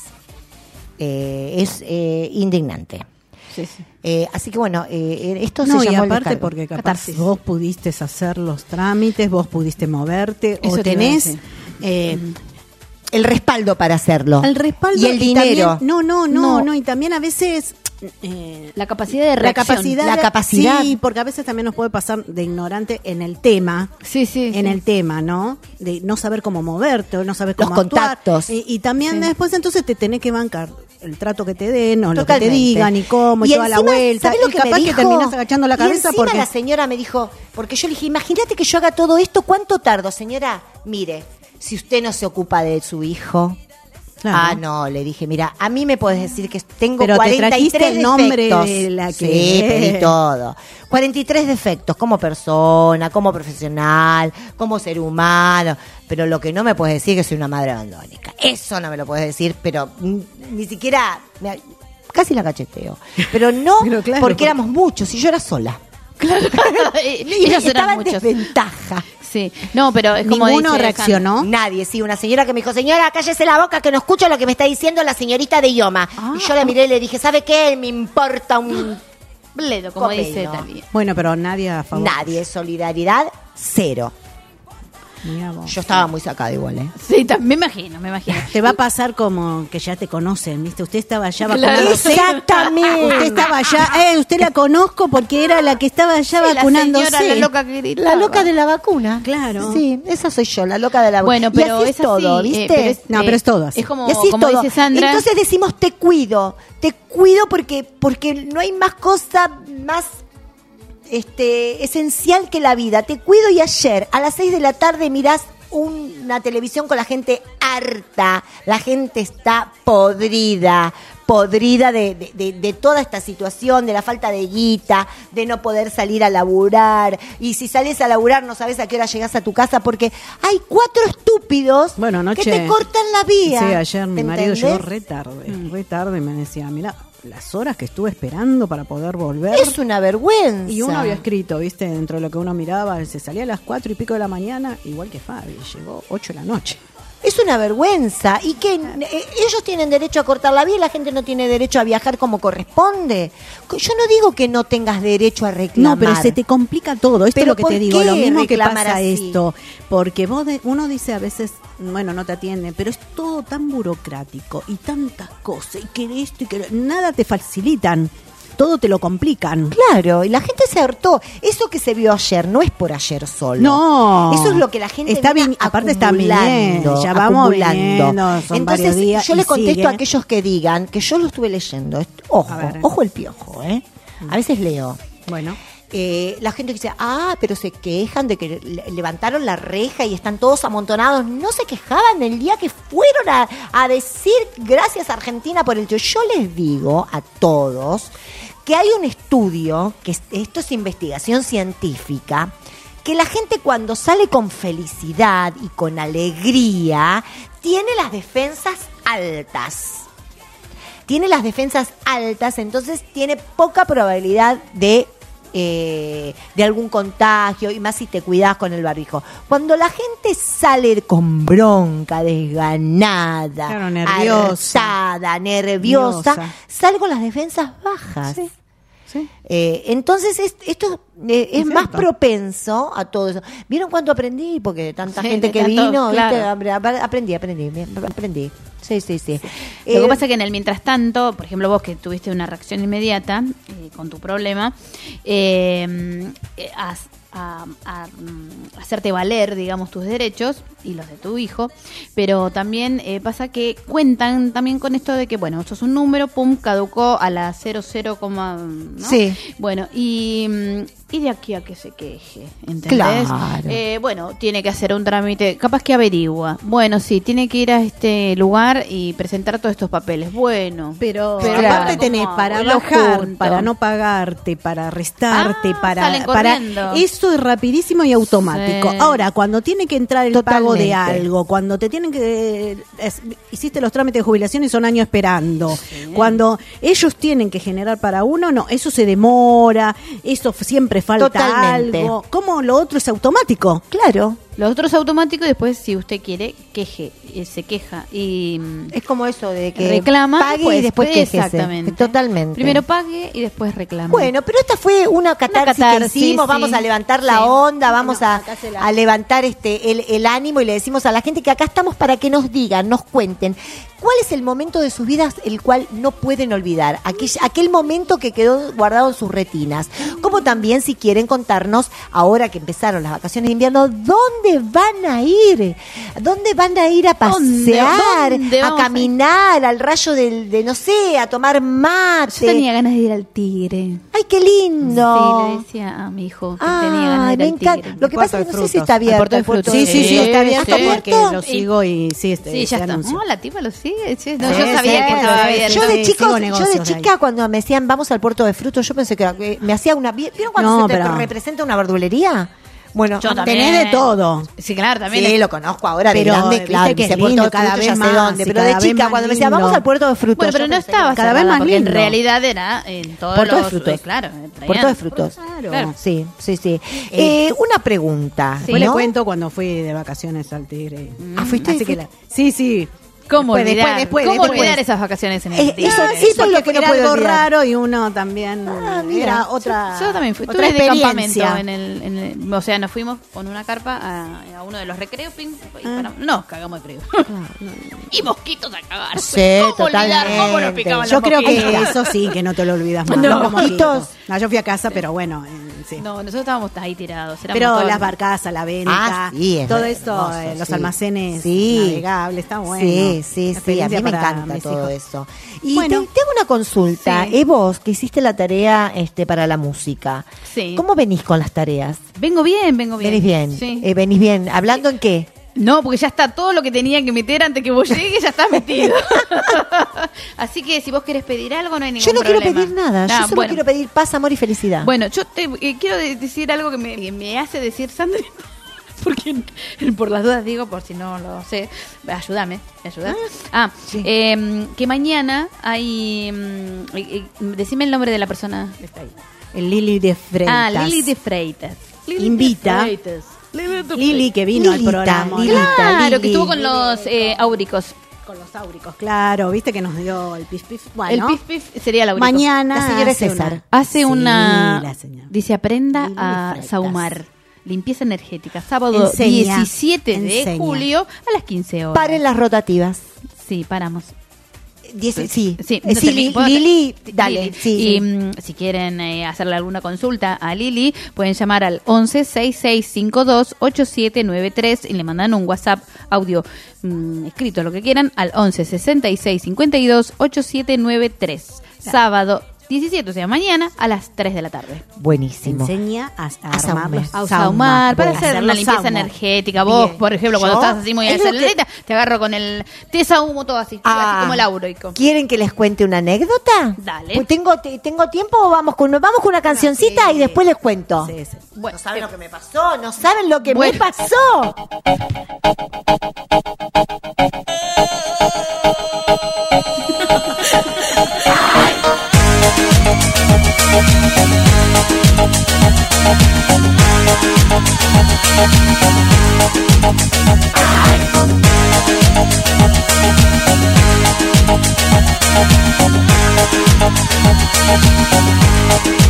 Es indignante. Sí, sí. Así que bueno, esto no, se llamó y aparte el porque capaz catarsis. vos pudiste hacer los trámites, vos pudiste moverte, Eso o te iba a tenés... decir. El respaldo para hacerlo. El respaldo y el dinero. También, no, y también a veces la capacidad de reacción. La capacidad. Sí, porque a veces también nos puede pasar de ignorante en el tema. Sí. El tema, ¿no? De no saber cómo moverte, o no saber cómo Los actuar. contactos. Y también después entonces te tenés que bancar el trato que te den, o Totalmente. lo que te digan, y cómo, y toda la encima, vuelta. ¿sabés lo Y que capaz me que dijo? terminás agachando la Y cabeza encima porque... la señora me dijo, porque yo le dije, imagínate que yo haga todo esto, ¿cuánto tardo? Señora, mire, si usted no se ocupa de su hijo... Claro. Ah, no, le dije, mira, a mí me podés decir que tengo Pero 43 te trajiste el nombre defectos. de la que... Sí, pedí todo. 43 defectos como persona, como profesional, como ser humano. Pero lo que no me puedes decir es que soy una madre abandónica. Eso no me lo puedes decir, pero ni siquiera... Casi la cacheteo. Pero no, Pero claro, porque éramos muchos y yo era sola. Claro. Ellos estaba eran en muchos. desventaja. Sí. No, pero es como Ninguno dice reaccionó. Nadie, sí, una señora que me dijo, señora, cállese la boca que no escucho lo que me está diciendo la señorita de Ioma. Y yo la miré y le dije, ¿sabe qué? Me importa un bledo, como copelo. dice también. Bueno, pero nadie a favor. Nadie, solidaridad, cero. Mirá vos. Yo estaba muy sacada igual, ¿eh? Sí, me imagino. Te va a pasar como que ya te conocen, ¿viste? Usted estaba allá Claro. vacunándose. Exactamente. Usted estaba allá, usted la conozco porque era la que estaba allá vacunándose. La señora, la loca que gritaba. La loca de la vacuna. Claro. Sí, esa soy yo, la loca de la vacuna. Bueno, pero y así es todo, así, ¿viste? pero es todo así. Es como, Y así es como todo. dice Sandra. Entonces decimos, te cuido porque no hay más cosa más esencial que la vida. Te cuido y ayer a las 6 de la tarde mirás una televisión con la gente harta, la gente está podrida de toda esta situación, de la falta de guita, de no poder salir a laburar, y si sales a laburar no sabes a qué hora llegás a tu casa porque hay 4 estúpidos anoche, que te cortan la vía. Sí, ayer mi marido ¿entendés? llegó re tarde y me decía, mira, las horas que estuve esperando para poder volver. Es una vergüenza. Y uno había escrito, viste, dentro de lo que uno miraba, se salía a las 4 y pico de la mañana, igual que Fabi, llegó 8 de la noche. Es una vergüenza. Y que ellos tienen derecho a cortar la vía y la gente no tiene derecho a viajar como corresponde. Yo no digo que no tengas derecho a reclamar. No, pero se te complica todo. Esto es ¿Pero lo que por te digo. qué Lo mismo que reclamar pasa así? esto. Porque uno dice a veces, bueno, no te atiende, pero es todo tan burocrático y tantas cosas. Y que esto y que nada te facilitan. Todo te lo complican. Claro, y la gente se hartó. Eso que se vio ayer no es por ayer solo. No. Eso es lo que la gente Está viene bien, aparte está acumulando, bien, ya vamos acumulando. viniendo, son varios Entonces, días yo y le contesto sigue. a aquellos que digan que yo lo estuve leyendo. Ojo el piojo, ¿eh? A veces leo. Bueno. La gente dice, pero se quejan de que levantaron la reja y están todos amontonados. No se quejaban el día que fueron a decir gracias Argentina por el... Yo les digo a todos que hay un estudio, que esto es investigación científica, que la gente cuando sale con felicidad y con alegría tiene las defensas altas. Tiene las defensas altas, entonces tiene poca probabilidad de algún contagio, y más si te cuidas con el barbijo. Cuando la gente sale con bronca, desganada, claro, nerviosa, hartada, nerviosa, sale con las defensas bajas. Sí. Entonces esto es más propenso a todo eso. ¿Vieron cuánto aprendí? Porque tanta gente que vino, claro. ¿viste? Aprendí. Sí. Lo que pasa es que en el mientras tanto, por ejemplo, vos que tuviste una reacción inmediata con tu problema, hacerte valer, digamos, tus derechos y los de tu hijo, pero también pasa que cuentan también con esto de que, bueno, esto es un número, pum, caducó a la 00, ¿no? Sí. Bueno, y de aquí a que se queje, ¿entendés? Claro. Bueno, tiene que hacer un trámite, capaz que averigua. Bueno, sí, tiene que ir a este lugar y presentar todos estos papeles. Bueno, pero claro, aparte tenés para lo bajar, junto. para no pagarte, para restarte, salen para corriendo. eso es rapidísimo y automático. Sí. Ahora, cuando tiene que entrar el pago de Totalmente. algo, cuando te tienen que hiciste los trámites de jubilación y son años esperando, cuando ellos tienen que generar para uno, no, eso se demora, eso siempre falta Totalmente. algo. ¿Cómo lo otro es automático? Claro. Lo otro es automático y después, si usted quiere, se queja y Es como eso de que reclama, pague y después quéjese. exactamente. Totalmente. Primero pague y después reclama. Bueno, pero esta fue una catarsis, catarsis, que hicimos, sí. vamos a levantar la Sí. onda, vamos Bueno, acá se la- a levantar el ánimo y le decimos a la gente que acá estamos para que nos digan, nos cuenten, ¿cuál es el momento de sus vidas el cual no pueden olvidar? Aquel momento que quedó guardado en sus retinas. Como también si quieren contarnos, ahora que empezaron las vacaciones de invierno, ¿dónde van a ir? ¿Dónde van a ir a pasear? ¿Dónde A vamos a ir? caminar, al rayo de no sé, a tomar mate. Yo tenía ganas de ir al Tigre. ¡Ay, qué lindo! Sí, le decía a mi hijo que tenía ganas de ir me al encanta. Tigre. Lo que pasa es que no sé si está abierto. Puerto de el puerto Frutos. Sí, está abierto ¿Está porque abierto? lo sigo y sí, Sí, ya se está. anunció. No, la tipa lo sigue. Sí, no, Sí, yo sabía sí, que estaba sí, abierto. Yo de Sí, sigo yo de negocios chica cuando me decían vamos al puerto de frutos, yo pensé que me hacía una... ¿Vieron cuando No, se te pero- representa una verdulería? Bueno, Yo también. Tenés de todo. Sí, claro, también. sí, lo conozco ahora de Pero, grande, viste claro, que es dice puerto lindo, de cada frutos, vez ya sé más, dónde, y pero de cada vez chica más cuando me decía lindo. vamos al puerto de frutos. Bueno, pero yo no pensé, estaba cada vez cerrada, más porque en lindo. realidad era en todos Puerto de los... Frutos. claro, traían- Puerto de frutos. Claro. Sí. Una pregunta. Después le ¿no? cuento cuando fui de vacaciones al Tigre. ¿Fuiste? Así que sí. ¿Cómo Después, olvidar? después, ¿Cómo después. olvidar esas vacaciones en el Tigre? Eso es lo que no era puedo algo olvidar. raro y uno también mira. era otra. Yo también fui. otra Estuve de experiencia. campamento o sea, nos fuimos con una carpa a uno de los recreos nos cagamos de frío. Y mosquitos a cagar. Sí, ¿Cómo olvidar totalmente. cómo nos picaban Yo los creo que mosquitos? eso sí, que no te lo olvidas más. No. los mosquitos. Mosquitos. No, yo fui a casa, pero bueno, sí. No, nosotros estábamos ahí tirados. éramos Pero todos- las barcazas, la venta, Ah, sí, es todo esto, hermoso, los sí. almacenes Sí. navegables, está bueno. Sí, a Experiencia mí me para encanta mis todo hijos. eso. Y Bueno. te hago una consulta. Sí. Vos, que hiciste la tarea para la música, Sí. ¿cómo venís con las tareas? Vengo bien. ¿Venís bien? Sí. ¿Venís bien? ¿Hablando en qué? No, porque ya está todo lo que tenía que meter antes que vos llegues, ya está metido. Así que si vos querés pedir algo, no hay ningún Yo no problema. quiero pedir nada, yo solo bueno. quiero pedir paz, amor y felicidad. Bueno, yo te quiero decir algo que me hace decir Sandra, porque por las dudas digo, por si no lo sé, ayúdame, ¿me ayudas? sí. Que mañana hay, decime el nombre de la persona que está ahí. El Lili de Freitas. Lili de Freitas. Invita. Lili, que vino al programa. Claro, Lili. que estuvo con los áuricos. Con los áuricos, claro, viste que nos dio el pif pif. Bueno, El pif pif sería el áurico. mañana La señora hace César. una- Hace Sí, una... la señora. Dice, aprenda Lili a Freitas. sahumar. Limpieza energética. Sábado Enseña, 17 de enseña. julio a las 15 horas. Paren las rotativas. Sí, paramos. Sí, Sí, sí, no termino. ¿Puedo- Lili, dale. Lili. Sí, y sí. si quieren hacerle alguna consulta a Lili, pueden llamar al 11 6652 8793 y le mandan un WhatsApp audio escrito, lo que quieran, al 11 66 52 8793. Sábado 17, o sea, mañana a las 3 de la tarde. Buenísimo. Enseña a sahumar. armarlos. A sahumar, para Bueno, hacer una hacerlos limpieza sahumo. energética. Vos, Bien. por ejemplo, cuando Yo, estás así muy es lo que- acelerita, te agarro con el... Te sahumo todo así, así como el áurico. ¿Quieren que les cuente una anécdota? Dale. Pues tengo tiempo o vamos con una cancioncita y después les cuento. Sí, sí. Bueno, No saben lo que me pasó, no saben lo que Bueno. me pasó. Ay.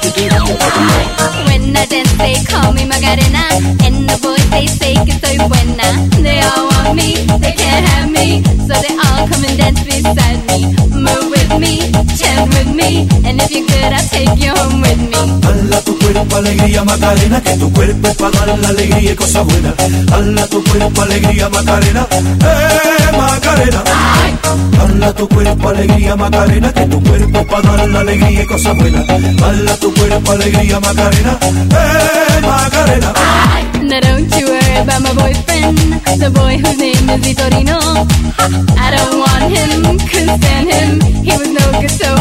seduce you. When I dance, they call me Macarena, and the boys they say que soy buena. They all want me, they can't have me, so they all come and dance beside me. Move with me, chant with me, and if you're good, I'll take you home with me. Hala tu cuerpo alegría Macarena, que tu cuerpo es para dar la alegría y cosas buenas. Hala tu cuerpo alegría Macarena, Macarena. Hala tu cuerpo alegría Macarena, que tu cuerpo es para dar la alegría y cosas buenas. Hala tu cuerpo alegría Macarena, Macarena. Now don't you worry about my boyfriend, the boy whose name is Vitorino. I don't want him, couldn't stand him, he was no good, so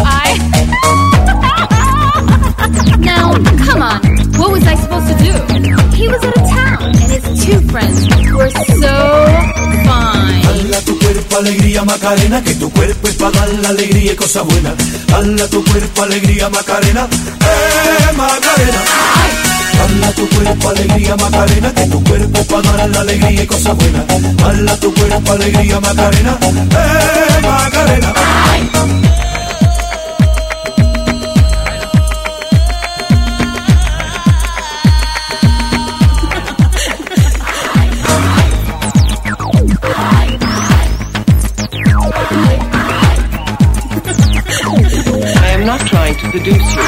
Now, come on, what was I supposed to do? He was out of town, and his two friends were so fine. Hala tu cuerpo alegría Macarena, que tu cuerpo es para dar la alegría y cosas buenas. Hala tu cuerpo alegría Macarena, Macarena. Hala tu cuerpo alegría Macarena, que tu cuerpo es para dar la alegría y cosas buenas. Hala tu cuerpo alegría Macarena, Macarena. I am not trying to seduce you.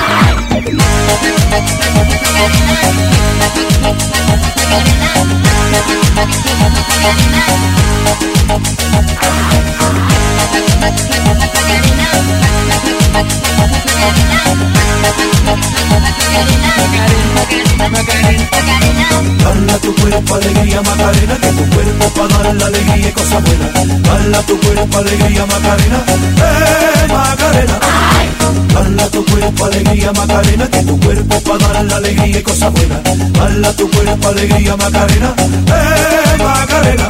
Hala tu cuerpo alegría Macarena, que tu cuerpo es para dar la alegría y cosas buenas. Hala tu cuerpo alegría Macarena, Macarena. Hala tu cuerpo alegría Macarena, que tu cuerpo es para dar la alegría y cosas buenas. Hala tu cuerpo alegría Macarena, Macarena.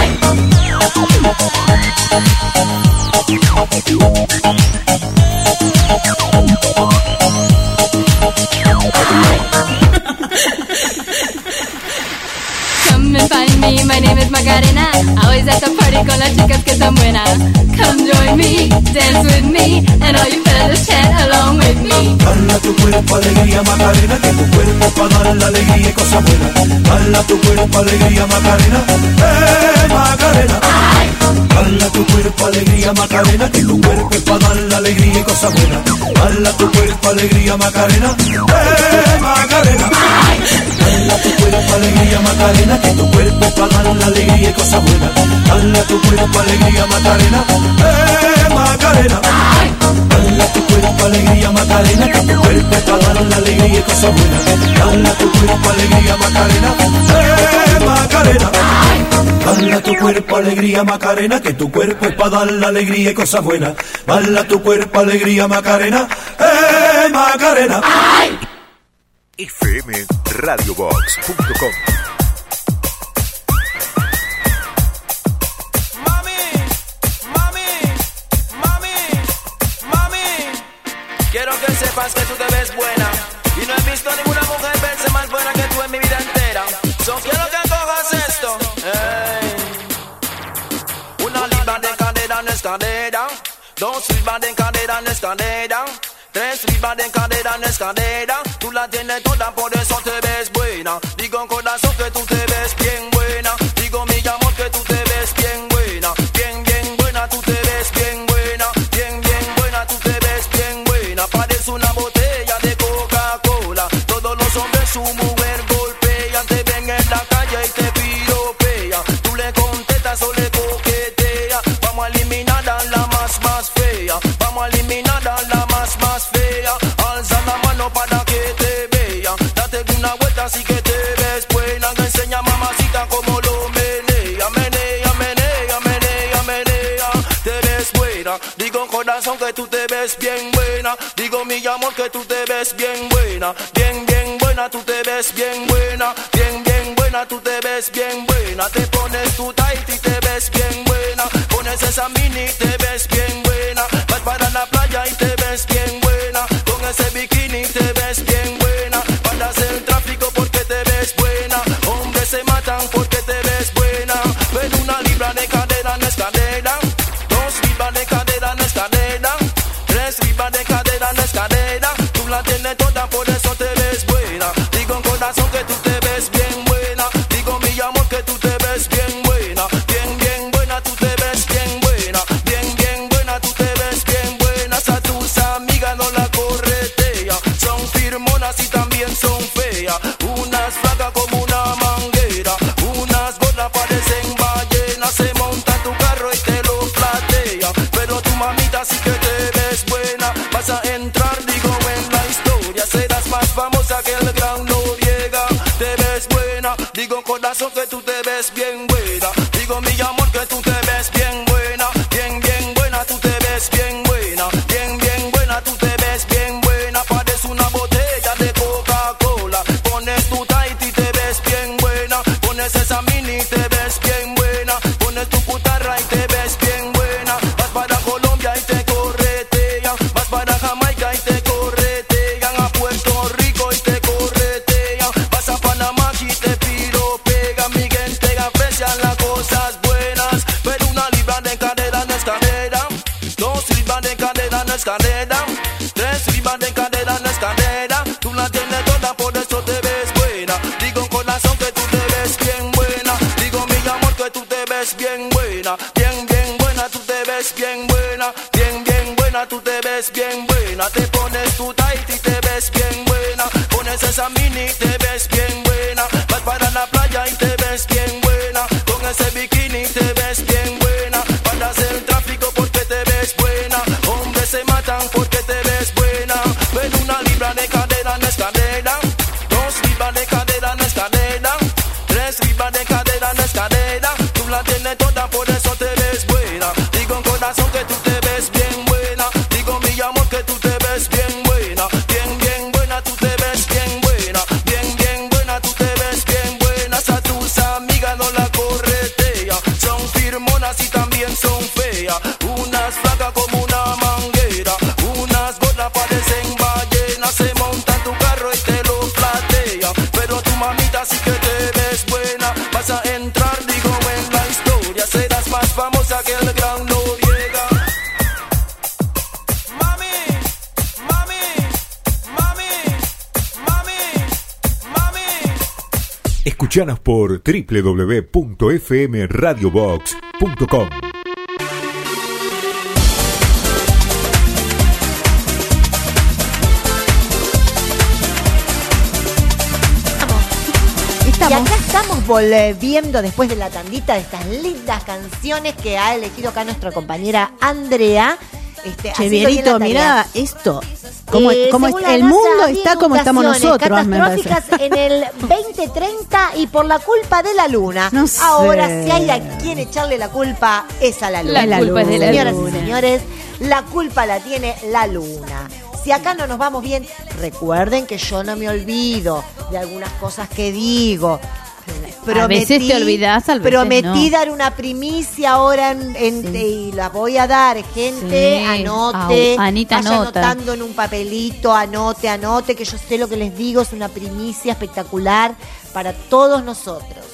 Come and find me, my name is Macarena. Always at the party con las chicas que son buenas. Come join me, dance with me, and all you fellas chant along with me. Hala tu cuerpo alegría Macarena, que tu cuerpo es para dar la alegría y cosas buenas. Hala tu cuerpo alegría Macarena, Macarena. Hala tu cuerpo alegría Macarena, que tu cuerpo es para dar la alegría y cosas buenas. Hala tu cuerpo alegría Macarena, Macarena. Hala tu cuerpo alegría Macarena, que tu cuerpo es para dar la alegría y cosas buenas. Hala tu cuerpo alegría Macarena, Macarena. Hala tu cuerpo alegría Macarena, que tu cuerpo es para dar la alegría y cosas buenas. Hala tu cuerpo alegría Macarena, Macarena. Hala tu cuerpo alegría Macarena, que tu cuerpo es para dar la alegría y cosas buenas. Hala tu cuerpo alegría Macarena, Macarena. fmradiobox.com. Quiero que sepas que tú te ves buena y no he visto ninguna mujer verse más buena que tú en mi vida entera. So quiero que cojas esto. Hey. Una libra de cadera en escalera, 2 libras de cadera en escalera, 3 libras de cadera en escalera. Tú la tienes toda, por eso te ves buena. Digo corazón que tú te ves bien buena. Digo mi amor que tú te ves bien buena. Bien, bien buena, tú te ves bien buena. Bien, bien buena, tú te ves bien buena. Parece una botella de Coca-Cola. Todos los hombres su mujer golpean. Te ven en la calle y te piropean. Tú le contestas o le coqueteas. Vamos a eliminar a la más fea. Vamos a eliminar a la más fea. Alza la mano para que te vea. Date una vuelta así que te ves buena. Enseña mamacita como lo menea. Menea, menea, menea, menea. Te ves buena. Digo corazón que tú te ves bien buena. Digo mi amor que tú te ves bien buena. Bien, bien buena, tú te ves bien buena. Bien, bien buena, tú te ves bien buena. Te pones tu tight y te ves bien buena. Pones esa mini y te ves bien buena. Vas para la playa y te ves bien buena. Con ese bikini te ves bien buena. Paras el tráfico porque te ves buena. Hombres se matan porque te ves buena. Pero una libra de cadera no es cadera. 2 libras de cadera no es cadera. 3 libras de cadera no es cadera. Tú la tienes toda, por eso Digo corazón que tú te ves bien buena. Digo mi amor que tú te ves bien buena. Bien, bien buena, tú te ves bien buena. Bien, bien buena, tú te ves bien buena. Parece una botella de Coca-Cola. Pones tu tight y te ves bien buena. Pones esa mini y te ves bien buena. Pones tu putarra y te ves bien buena. Vas para Colombia y te corretean. Vas para Jamaica y te corretean. A Puerto Rico y te corretean. Vas a Panamá y te piropean. Mi gente aprecian las cosas buenas. Pero una libra de cadera no es cadera. 2 libras de cadera no es cadera. 3 libras de cadera no es cadera. Tú la tienes toda, por eso te ves buena. Digo corazón que tú te ves bien buena. Digo mi amor que tú te ves bien buena. Bien, bien buena, tú te ves bien buena. Bien, bien buena, tú te ves bien buena. Te pones tu tight y te ves bien buena. Pones esa mini y te ves bien buena. Vas para la playa y te ves bien buena. Con ese bikini te ves bien buena. Paras el tráfico porque te ves buena. Hombres se matan porque te ves buena. Pero una libra de cadera no es cadera. 2 libras de cadera no es cadera. 3 libras de cadera no es cadera. Tú la tienes toda, por eso te ves buena. Digo en corazón que tú te ves bien buena. Digo mi amor que tú te ves bien buena. Bien, bien buena, tú te ves bien buena. Bien, bien buena, tú te ves bien buena. A tus amigas no la corretea. Son firmonas y también son feas. Unas flacas como una manguera. Unas gordas parecen ballenas. Se montan tu carro y te lo platean. Pero tu mamita sí que te ves buena. Vas a entrar, digo, en la historia. Serás más famosa que el gran Noriega. Mami, mami, mami, mami, mami. Escuchanos por www.fmradiobox.com. Y acá estamos volviendo después de la tandita de estas lindas canciones que ha elegido acá nuestra compañera Andrea. Che, haciendo bien Vierito, la tarea. mirá esto. ¿Cómo es Según la el NASA, mundo había está como estamos inundaciones nosotros, me parece. catastróficas en el 2030 y por la culpa de la luna. No sé. Ahora, si hay a quien echarle la culpa, es a la luna. La culpa es de la Señoras luna. y señores, la culpa la tiene la luna. Si acá no nos vamos bien, recuerden que yo no me olvido de algunas cosas que digo. A veces te olvidás, a veces prometí no. dar una primicia ahora y la voy a dar, gente. Sí. Anote, Anita vaya anota. anotando en un papelito, anote, que yo sé lo que les digo, es una primicia espectacular para todos nosotros.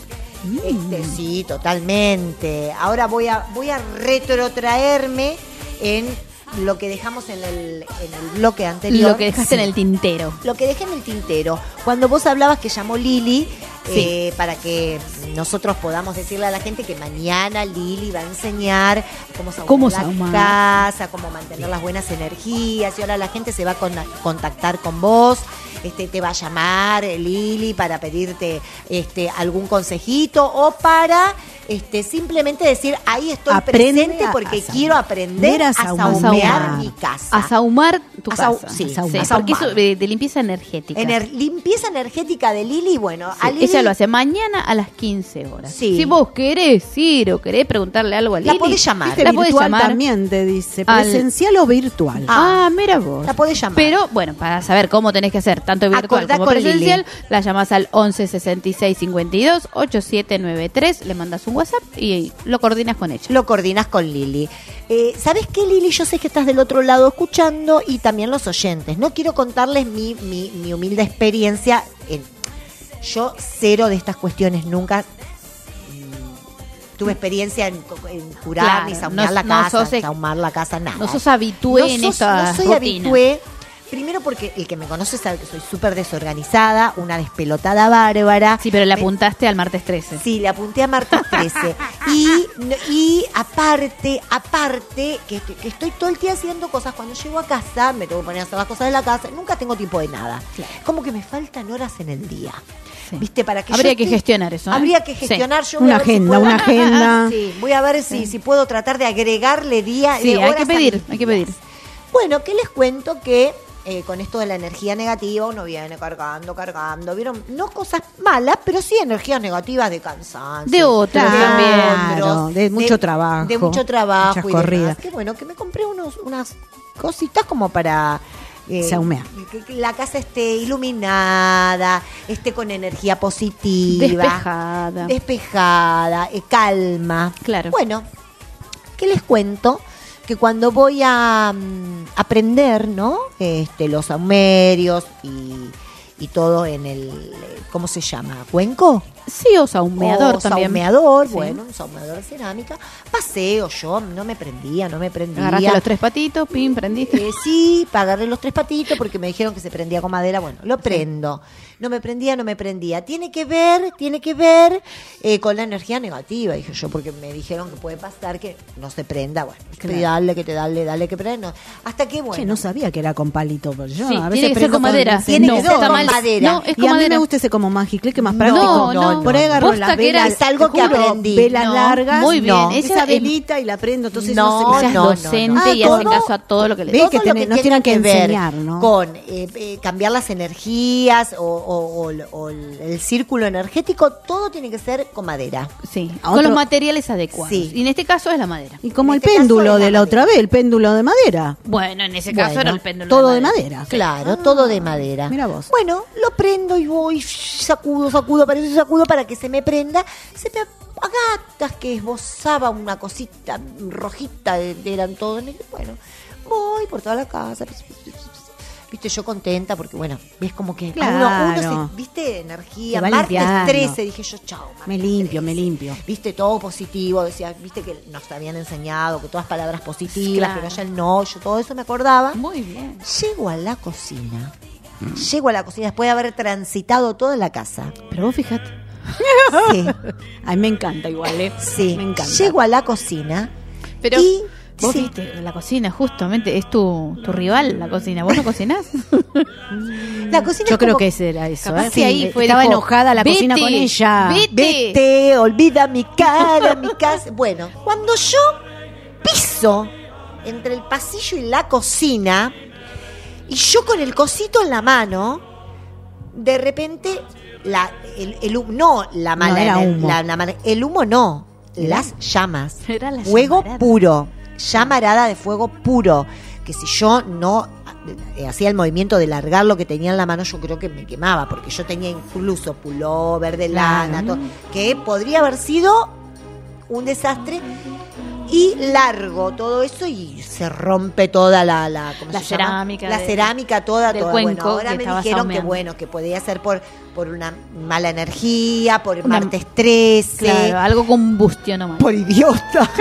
Sí, totalmente. Ahora voy a retrotraerme en lo que dejamos en el bloque anterior. Lo que dejaste en el tintero. Lo que dejé en el tintero. Cuando vos hablabas que llamó Lili, Sí. para que nosotros podamos decirle a la gente que mañana Lili va a enseñar cómo sahumar la casa, cómo mantener las buenas energías, y ahora la gente se va a contactar con vos, te va a llamar Lili para pedirte algún consejito o para simplemente decir, ahí estoy Aprende presente porque a quiero aprender a sahumear mi casa. A sahumar tu casa. Sí, Sí, a porque sahumar. eso de limpieza energética. Limpieza energética de Lili, bueno, a Sí, Lili ella lo hace mañana a las 15 horas. Sí. Si vos querés ir o querés preguntarle algo a Lili, la podés llamar. Este la podés virtual llamar. también te dice, al- presencial o virtual. Ah, mira vos. La podés llamar. Pero, bueno, para saber cómo tenés que hacer, tanto virtual Acordá como con presencial, Lili. la llamás al 11 66 52 8793, le mandas un WhatsApp y lo coordinas con ella. Lo coordinas con Lili. ¿Sabes qué, Lili? Yo sé que estás del otro lado escuchando y también los oyentes. No quiero contarles mi humilde experiencia. Yo cero de estas cuestiones nunca tuve experiencia en curar Claro, ni sahumar no- la no casa, sos sahumar la casa, nada. No sos habitué No en sos- esta No soy rutina. habitué. Primero porque el que me conoce sabe que soy súper desorganizada, una despelotada bárbara. Sí, pero le apuntaste al martes 13. Sí, le apunté a martes 13. y aparte, que estoy todo el día haciendo cosas. Cuando llego a casa, me tengo que poner a hacer las cosas de la casa. Nunca tengo tiempo de nada. Como que me faltan horas en el día. ¿Viste? Para que Habría yo que esté- gestionar eso, ¿eh? Habría que gestionar. Sí. Yo voy a Una ver si agenda, puedo- una agenda. Sí, voy a ver si puedo tratar de agregarle Sí, hay horas que a pedir, mis hay que pedir. días. Bueno, ¿qué les cuento? Que con esto de la energía negativa, uno viene cargando, ¿vieron? No cosas malas, pero sí energías negativas de cansancio. De otros también. De mucho trabajo. De mucho trabajo muchas y corridas. demás. Qué bueno, que me compré unas cositas como para... Se humea. Que la casa esté iluminada, esté con energía positiva. Despejada, calma. Claro. Bueno, ¿qué les cuento? Que cuando voy a aprender, ¿no? Los saumerios y todo en el, ¿cómo se llama? ¿Cuenco? Sí, o saumeador también. Saumeador, Sí. bueno, un saumeador de cerámica. Paseo yo, no me prendía. Agarraste los 3 patitos, pim, prendiste. Sí, agarré los 3 patitos porque me dijeron que se prendía con madera. Bueno, lo prendo. No me prendía. Tiene que ver con la energía negativa, dije yo, porque me dijeron que puede pasar que no se prenda. Bueno, Claro. dale que prenda. Hasta que bueno. Che, no sabía que era con palito. Pero yo Sí, a veces tiene que ser prendo con madera. Tiene No, que ser está con mal. madera. No, es y con a mí madera. me gusta ese como Magic que es más práctico. No, Por ahí agarro posta las que era- velas. es algo te que juro, aprendí. Velas No, largas. muy bien. No, Esa esa es- velita y la prendo. Entonces No, no, Seas docente y hace caso a todo lo que le Ve digas. que Todo lo nos tenga tienen que ver enseñar, ¿no? con cambiar las energías o el círculo energético, todo tiene que ser con madera. Sí, A con otro- los materiales adecuados. Sí. Y en este caso es la madera. Y como En el este caso péndulo es la de la otra vez, el péndulo de madera. Bueno, en ese caso Bueno, era el péndulo. Todo de madera. Claro, todo de madera. Mira vos. Bueno, lo prendo y voy, sacudo para que se me prenda. Se me agatas que esbozaba una cosita rojita, eran todos. Bueno, voy por toda la casa. Viste, yo contenta porque, bueno, ves como que Claro. uno se, viste, energía, Se va martes limpiando. 13, dije yo, chao. Me limpio. Viste, todo positivo, decía, viste que nos habían enseñado que todas palabras positivas, Claro. que vaya el no, yo todo eso me acordaba. Muy bien. Llego a la cocina después de haber transitado toda la casa. Pero vos fíjate. Sí, Ay, me encanta igual, ¿eh? sí. Me encanta. Llego a la cocina Pero y vos sí, viste, la cocina justamente es tu rival, la cocina. ¿Vos no cocinás? la cocina Yo es creo como- que ese era eso. Capaz ¿eh? que ahí fue, Estaba dijo, enojada la cocina "Vete, con ella. Vete, olvida mi cara, mi casa. Bueno, cuando yo piso entre el pasillo y la cocina, y yo con el cosito en la mano, de repente, el humo, no la mala, No era humo. el humo no, las llamas. Era la Fuego llamarada. puro, llamarada de fuego puro, que si yo no hacía el movimiento de largar lo que tenía en la mano, yo creo que me quemaba, porque yo tenía incluso pullover de lana, todo, que podría haber sido un desastre. Y largo todo eso y se rompe toda la ¿cómo La se llama? cerámica La de- cerámica toda. del Bueno, cuenco ahora que me estaba dijeron saumeando. que bueno, que podía ser por una mala energía, por el Una- martes 13, Claro, algo combustión nomás. por idiota,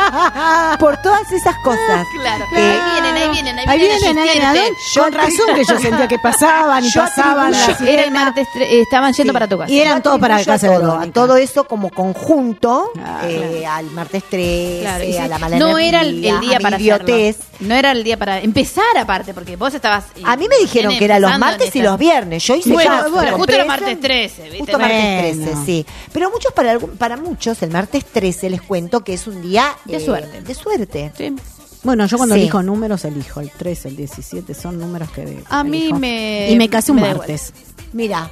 por todas esas cosas. Claro. Eh, ahí vienen a ¿a asistirte. dónde? Con razón que yo sentía que pasaban y Yo pasaban atribuyo- las Era el sirenas. martes, estaban yendo para tu casa. Y eran todos para la Atribuyo casa de todo, Verónica. a todo eso como conjunto, Ah, al martes 13, Claro, y a sí, la mala no energía, era el día a mi para idiotez. hacerlo. No era el día para empezar aparte, porque vos estabas... A mí me dijeron que eran los martes y los viernes. Yo hice Bueno, ya, bueno, compré justo era eso. martes 13, ¿viste? Justo martes Bueno. 13, sí. Pero muchos para muchos el martes 13 les cuento que es un día De suerte. De suerte. Sí. Bueno, yo cuando Sí. elijo números, elijo el 13, el 17, son números que A mí elijo. me... Y me casé un me da martes. Mira.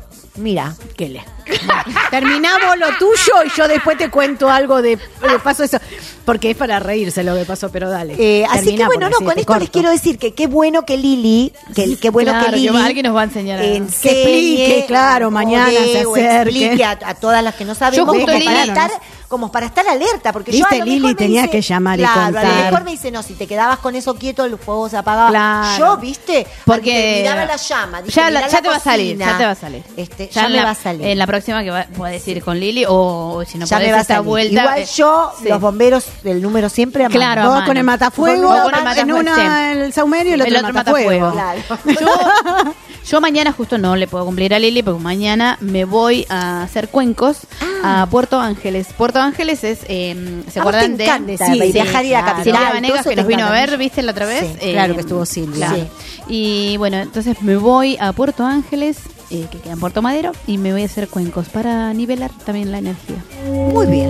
¿Qué le? Terminamos lo tuyo y yo después te cuento algo de paso eso. Porque es para reírse lo que pasó, pero dale. Así que Terminá, bueno, porque no, sí, con te esto les corto. quiero decir que qué bueno que Lili, qué bueno Claro, que Lili alguien nos va a enseñar a... enseñe, Que explique, claro, mañana se o acerque. explique a todas las que no sabemos Yo justo como, Lili- para estar alerta, porque yo Viste, a lo Lili, mejor me tenía dice, que llamar y claro, a lo contar. mejor me dice, no, si te quedabas con eso quieto, el fuego se apagaba. Claro. Yo, viste, Porque miraba la llama, dije, ya, mirá ya la te va a salir, cocina. ya te va a salir. Ya en me la, va a salir. En la próxima que puedes ir con Lili o si no Ya me podés va a esta salir. vuelta. Igual yo, sí. los bomberos del número siempre a mano. Claro, a Vos mano. con el matafuego, Vos con el en matafuego, una el saumerio y el otro, matafuego. Claro. Yo mañana justo no le puedo cumplir a Lili porque mañana me voy a hacer cuencos a Puerto Ángeles. Puerto Ángeles es, ¿se acuerdan te de encanta Sí, viajar y ir a claro. capital, Silvia todo Vanegas eso que te nos vino a encanta. ver, ¿viste la otra vez? Sí, claro que estuvo Silvia. Claro. Sí. Y bueno, entonces me voy a Puerto Ángeles, que queda en Puerto Madero, y me voy a hacer cuencos para nivelar también la energía. Muy bien, muy bien.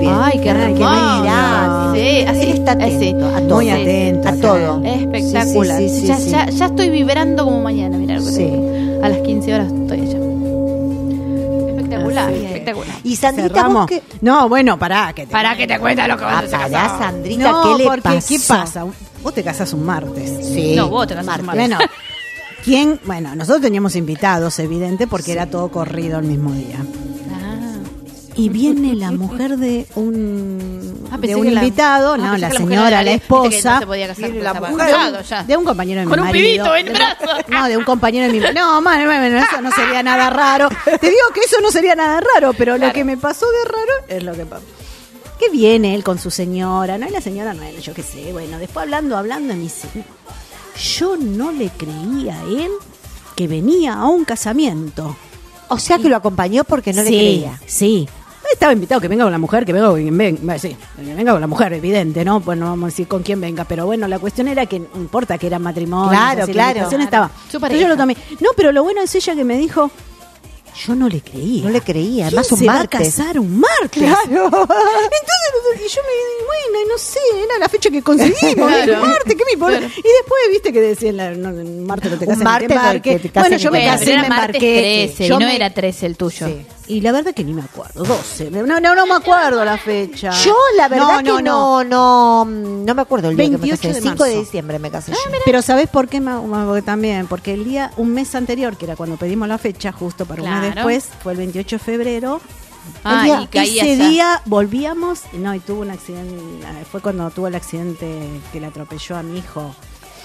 bien. Ay, qué hermoso. Sí, así Él está atento a todo. Muy atento. A todo. Espectacular. Sí, sí, sí, ya sí. estoy vibrando como mañana, mirá lo que Sí. te digo. A las 15 horas estoy allá. Espectacular, espectacular. Y Sandrita, Cerramos. vos que... No, bueno, pará que te cuenta lo que vas a hacer. Pará, Sandrita, No, ¿qué le porque pasó? ¿qué pasa? Vos te casás un martes. Sí. No, vos te casás un martes. Bueno, ¿quién? Bueno, nosotros teníamos invitados, evidente, porque era todo corrido el mismo día. Y viene la mujer de un pensé que invitado, no, pensé la que la mujer señora, era la viste que esposa, no se podía casar, viene porque la estaba mujer casado ya. de un compañero de mi Con un marido. pibito en brazos. No, de un compañero de mi marido. No, bueno, eso no sería nada raro. Te digo que eso no sería nada raro, pero lo que me pasó de raro es lo que pasó. Que viene él con su señora, ¿no? Y la señora, no, yo qué sé, bueno, después hablando, y me dice, yo no le creía a él que venía a un casamiento. O sea que lo acompañó porque no le creía. Sí. Estaba invitado que venga con la mujer, que venga con quien venga. Sí, que venga con la mujer, evidente, ¿no? Pues no vamos a decir con quién venga. Pero bueno, la cuestión era que no importa que era matrimonio. Claro, así, claro. La invitación estaba. Su Entonces pareja. yo lo tomé. No, pero lo bueno es ella que me dijo, yo no le creía. No le creía, además ¿Quién un se martes. va a casar un martes? Claro. Entonces, y yo bueno, no sé, era la fecha que conseguimos, Claro. el martes, ¿qué me importa? Claro. Y después, viste que decían, un martes no te casas, Un martes ni te no, embarques. que te cases Bueno, ni yo te me embarques. casé, Pero me era martes embarqué. 13 Yo y no me- era 13 el tuyo. Sí. Y la verdad que ni me acuerdo, 12. No me acuerdo la fecha. Yo la verdad que no me acuerdo el día que me 28 casé. de 5 de marzo. diciembre me casé yo. Pero ¿sabés por qué? Porque también, porque el día, un mes anterior, que era cuando pedimos la fecha, justo para un mes Claro. después, fue el 28 de febrero. Ah, y caía ese ya. día volvíamos, y tuvo un accidente, fue cuando tuvo el accidente que le atropelló a mi hijo,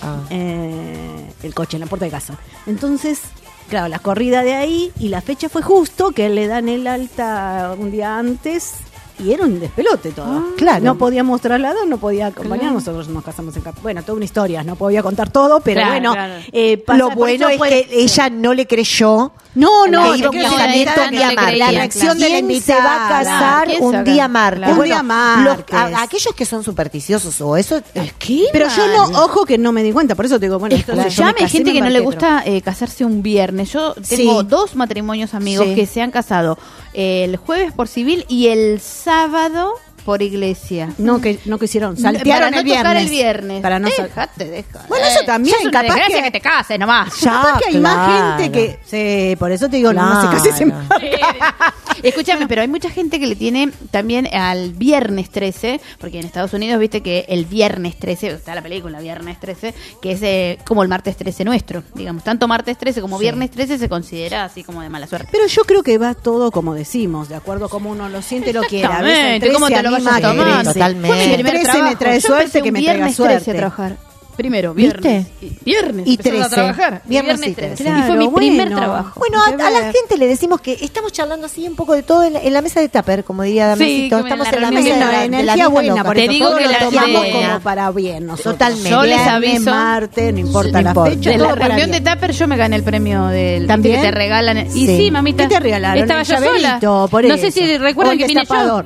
el coche en la puerta de casa. Entonces, claro, la corrida de ahí, y la fecha fue justo, que le dan el alta un día antes, y era un despelote todo. Claro. No podíamos trasladar, no podía acompañar, Claro. nosotros nos casamos en bueno, toda una historia, no podía contar todo, pero Claro, bueno, claro. Lo bueno es que ella no le creyó. No, que iba a un casamiento un día martes. la reacción de la ¿Quién se va a casar ¿Quién se un va a día casar? martes? Claro. Un día martes. Aquellos que son supersticiosos o eso. Pero yo no, ojo que no me di cuenta, por eso te digo, bueno, entonces yo me Escuchame, hay casé, gente me que no le embarqué, gusta casarse un viernes. Yo tengo Sí. 2 matrimonios amigos Sí. que se han casado el jueves por civil y el sábado por iglesia. No, que no quisieron, Para saltearon no el viernes. tocar el viernes. Para no Déjate. Bueno, eso también, Ya es una capaz desgracia que- que te cases nomás. Capaz que hay más claro. gente que... Sí, por eso te digo, no se case se Claro. Escúchame, pero hay mucha gente que le tiene también al viernes 13, porque en Estados Unidos viste que el viernes 13, está la película Viernes 13, que es como el martes 13 nuestro, digamos. Tanto martes 13 como viernes 13 se considera así como de mala suerte. Pero yo creo que va todo como decimos, de acuerdo a cómo uno lo siente y lo quiera. A veces el Exactamente, cómo 13 te lo anima vayas a que tomando. Totalmente. Fue mi El primer 13 me trabajo. trae Yo suerte, empecé que un me traiga viernes suerte. 13 a trabajar. Primero, ¿Viste? viernes. Viernes. Y empezamos 13. a trabajar. Viernes y Viernes 13. 13. Y fue mi Claro, primer bueno. trabajo. Bueno, Hay que a la ver. gente le decimos que estamos charlando así un poco de todo en la mesa de Tupper, como diría Damasito. como en Estamos la en la reunión mesa de de la energía vieja buena, loca. por Te eso digo todo que lo la tomamos de- como para bien nosotros. Totalmente. Yo les Viernes, aviso. martes, no importa No la importa. fecha, De todo la para reunión bien. de Tupper yo me gané el premio del ¿También? ¿viste que te regalan. Y Sí. sí, mamita. ¿Qué te regalaron? Estaba El yo sola. llaverito, por no eso. sé si recuerdan O el que vine yo. destapador.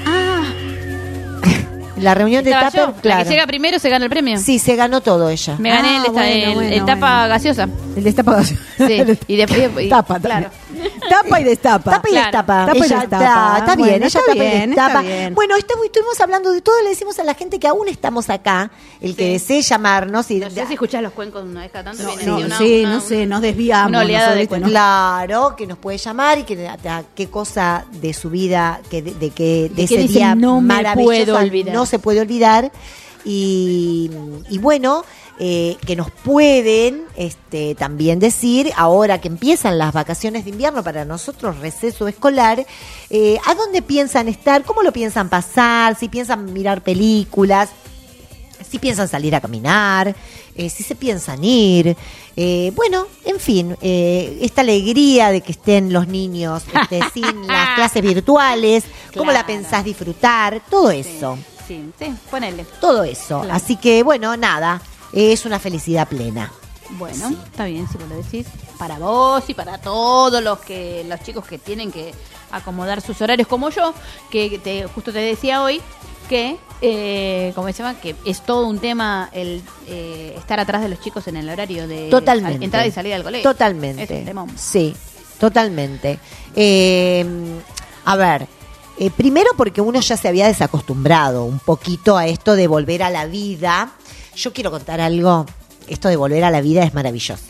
La reunión de Estaba Tupper, yo. La claro. que llega primero se gana el premio. Sí, se ganó todo ella. Me gané el tapa gaseosa. El destapa. Sí. Y después. Tapa, claro. Tapa y destapa. Tapa y Claro. destapa. Tapa y Ella destapa. está bien, Bueno, ella está tapa y bien, destapa. está bien. Bueno, estuvimos hablando de todo, le decimos a la gente que aún estamos acá, el que desee llamarnos y No sé si escuchás los cuencos una vez cada tanto. viene No, así una- sí, una- no sé, nos desviamos. una oleada nosotros, de ¿viste? cuentos. Claro, que nos puede llamar y que a qué cosa de su vida, de qué ese dice, día no me maravilloso puedo olvidar. no se puede olvidar. Y bueno, que nos pueden también decir, ahora que empiezan las vacaciones de invierno para nosotros, receso escolar, ¿a dónde piensan estar? ¿Cómo lo piensan pasar? Si piensan mirar películas, si piensan salir a caminar, si se piensan ir. Bueno, en fin, esta alegría de que estén los niños sin las clases virtuales, ¿cómo la Claro. pensás disfrutar? Todo eso. Sí, ponele. Todo eso. Claro. Así que, bueno, nada, es una felicidad plena. Bueno, está bien si vos lo decís. Para vos y para todos los chicos que tienen que acomodar sus horarios como yo, que justo te decía hoy que, como se llama, que es todo un tema el estar atrás de los chicos en el horario de Totalmente. entrada y salida del colegio. Totalmente. Es un temón. Sí, totalmente. A ver, Primero porque uno ya se había desacostumbrado un poquito a esto de volver a la vida. Yo quiero contar algo. Esto de volver a la vida es maravilloso.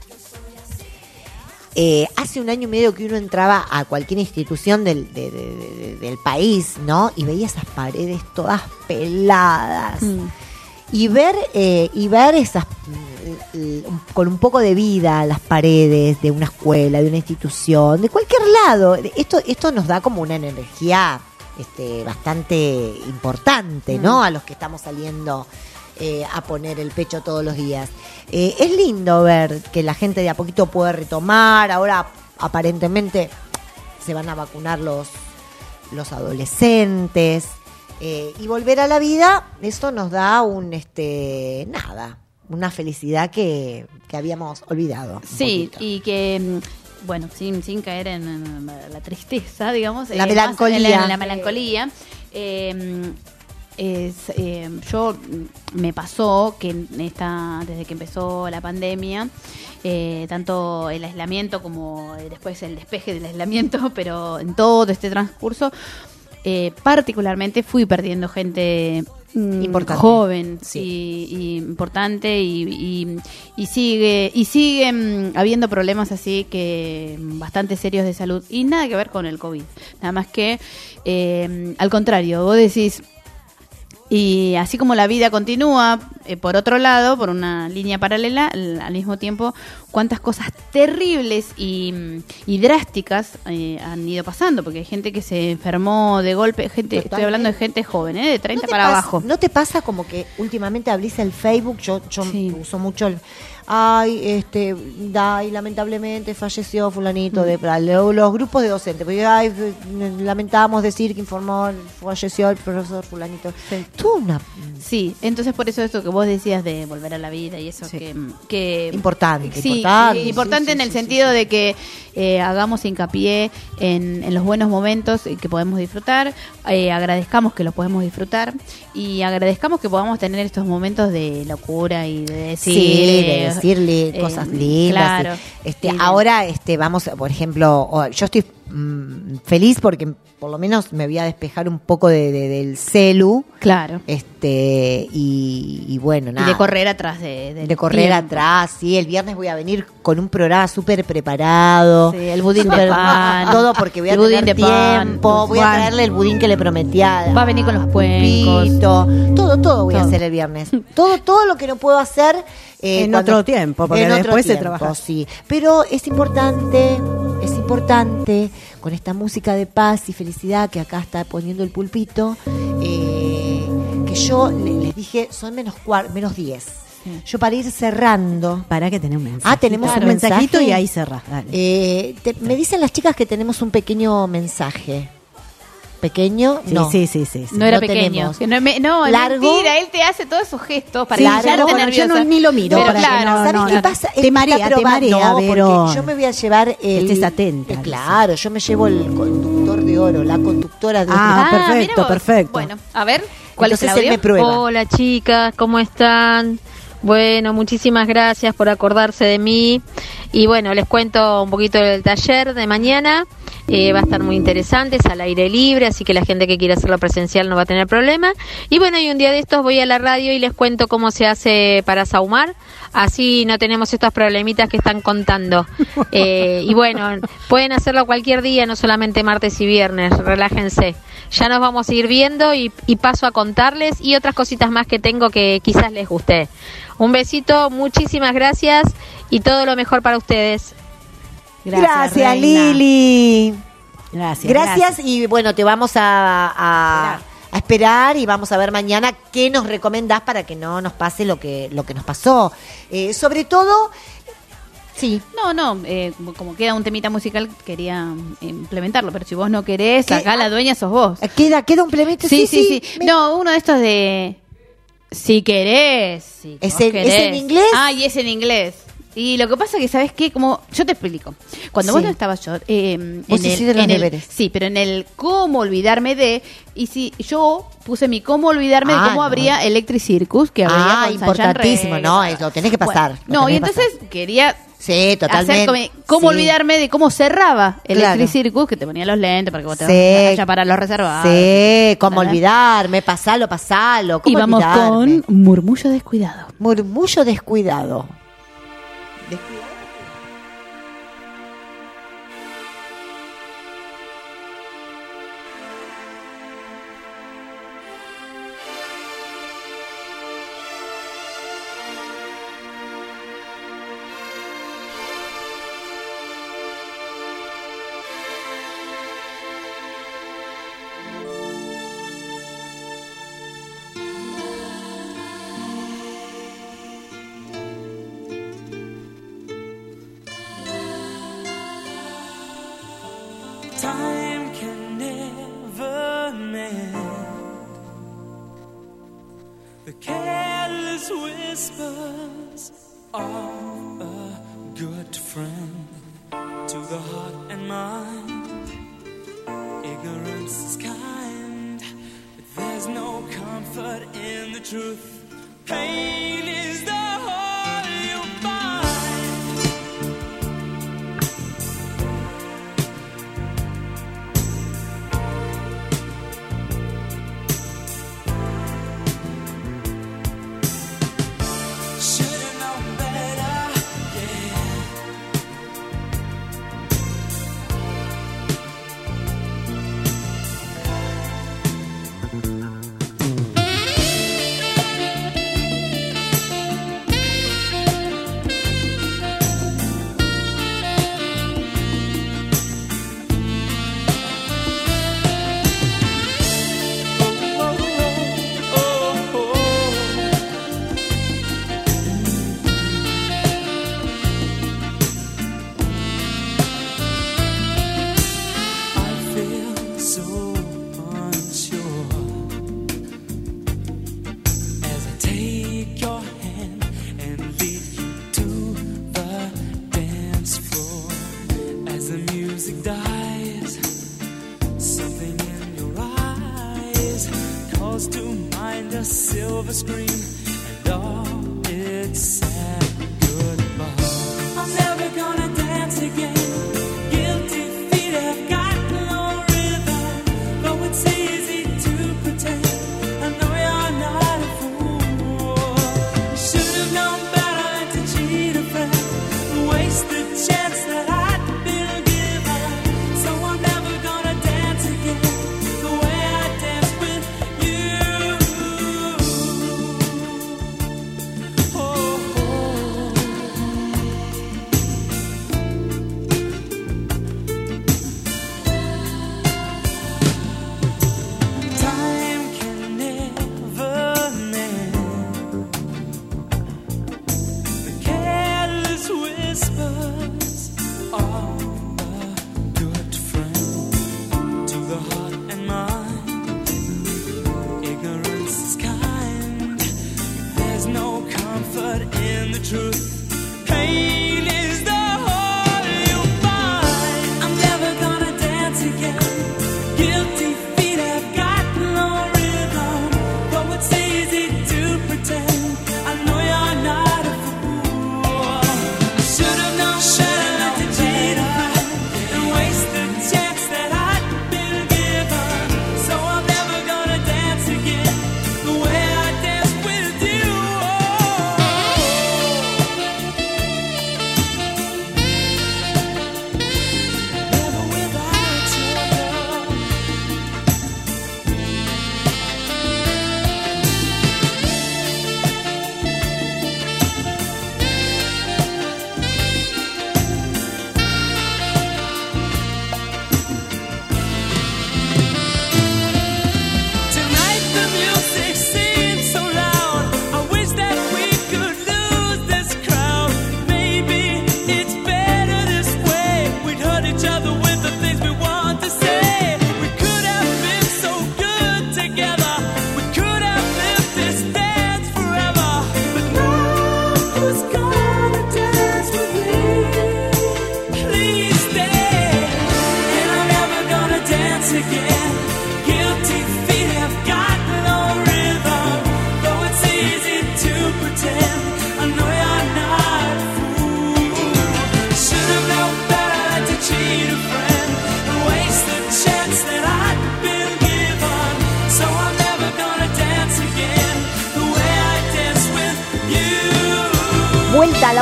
Hace 1 año y medio que uno entraba a cualquier institución del país, ¿no? Y veía esas paredes todas peladas. Y ver esas con un poco de vida las paredes de una escuela, de una institución, de cualquier lado. Esto nos da como una energía bastante importante, ¿no? A los que estamos saliendo a poner el pecho todos los días. Es lindo ver que la gente de a poquito puede retomar. Ahora aparentemente se van a vacunar los adolescentes. Y volver a la vida, eso nos da una felicidad que habíamos olvidado. Sí, y que, bueno, sin caer en la tristeza, digamos. La melancolía. La melancolía. Yo me pasó que desde que empezó la pandemia, tanto el aislamiento como después el despeje del aislamiento, pero en todo este transcurso, particularmente fui perdiendo gente importante, joven, sí. y importante, y siguen habiendo problemas así que bastante serios de salud, y nada que ver con el COVID, nada más que al contrario, vos decís. Y así como la vida continúa, por otro lado, por una línea paralela, al mismo tiempo, cuántas cosas terribles y drásticas han ido pasando, porque hay gente que se enfermó de golpe, estoy hablando de gente joven, de 30 para abajo. ¿No te pasa como que últimamente abrís el Facebook? Yo sí. Uso mucho el... lamentablemente falleció fulanito de los grupos de docentes, porque lamentamos decir que falleció el profesor fulanito. Sí, entonces por eso esto que vos decías de volver a la vida y eso, sí. que importante en el sentido de que hagamos hincapié en los buenos momentos que podemos disfrutar, agradezcamos que los podemos disfrutar y agradezcamos que podamos tener estos momentos de locura y de decirle cosas lindas. Claro, ahora vamos, por ejemplo, yo estoy feliz porque por lo menos me voy a despejar un poco del celu. Claro. Y bueno, nada. Y de correr atrás de correr atrás, sí. El viernes voy a venir con un programa súper preparado. Sí, el budín de pan. Todo porque voy a tener tiempo. Voy a traerle el budín que le prometía. Va a venir con los cuencos. Todo voy a hacer el viernes. Todo lo que no puedo hacer en otro tiempo, porque después se trabaja. Sí. Pero es importante con esta música de paz y felicidad que acá está poniendo el pulpito, que yo les dije son menos 10. Sí. Yo para ir cerrando. Para que tenemos un mensaje. Tenemos un mensajito y ahí cerrás. Me dicen las chicas que tenemos un pequeño mensaje. ¿Pequeño? Sí, no. Sí. No era pequeño. No, largo. Mentira, él te hace todos esos gestos para largo, nerviosa. Yo ni lo miro. Pero claro, ¿sabes qué pasa? Te marea, pero porque yo me voy a llevar estés atenta. Claro, yo me llevo el conductor de oro, la conductora de oro. Perfecto. Bueno, a ver, ¿cuál entonces es el audio? me prueba. Hola chicas, ¿cómo están? Bueno, muchísimas gracias por acordarse de mí. Y bueno, les cuento un poquito del taller de mañana. Va a estar muy interesante, es al aire libre, así que la gente que quiera hacerlo presencial no va a tener problema. Y bueno, y un día de estos voy a la radio y les cuento cómo se hace para sahumar, así no tenemos estos problemitas que están contando. Y bueno, pueden hacerlo cualquier día, no solamente martes y viernes, relájense. Ya nos vamos a ir viendo y paso a contarles y otras cositas más que tengo que quizás les guste. Un besito, muchísimas gracias y todo lo mejor para ustedes. Gracias Lili. Gracias. Y bueno, te vamos a esperar y vamos a ver mañana qué nos recomendás para que no nos pase lo que nos pasó. Sobre todo, sí. Como queda un temita musical, quería implementarlo, pero si vos no querés, acá la dueña sos vos. Queda un implemento. Sí. No, uno de estos de si querés. ¿Es en inglés? Y es en inglés. Y lo que pasa es que, ¿sabes qué? Como yo te explico. Cuando vos no estabas yo, sí, pero en el cómo olvidarme de, y si yo puse mi cómo olvidarme de cómo habría Electric Circus, que habría con importantísimo, Sanchan Rey, lo tenés que pasar. Y entonces quería Sí, totalmente. ¿Cómo Sí. olvidarme de cómo cerraba Claro. Electric Circus? Que te ponía los lentes para que vos te Sí. vayas para los reservados. Sí, cómo ¿verdad? olvidarme, pasalo. Y ¿Cómo vamos olvidarme? con Murmullo Descuidado. Murmullo Descuidado. Time can never mend the careless whispers of a good friend to the heart and mind. Ignorance is kind, but there's no comfort in the truth. Pain is the whole you find. Should've known better, yeah. I feel so unsure as I take your hand and lead you to the dance floor. As the music dies, something in your eyes calls to mind a silver screen and all its sad goodbye. I'm never gonna dance again. Guilty feet have got no rhythm, though it's easy to pretend. I know you're not a fool. Should've known better than to cheat a friend, waste the chance that I'd been given. So I'm never gonna dance again the way I danced with you. Oh, time can never mend the careless whispers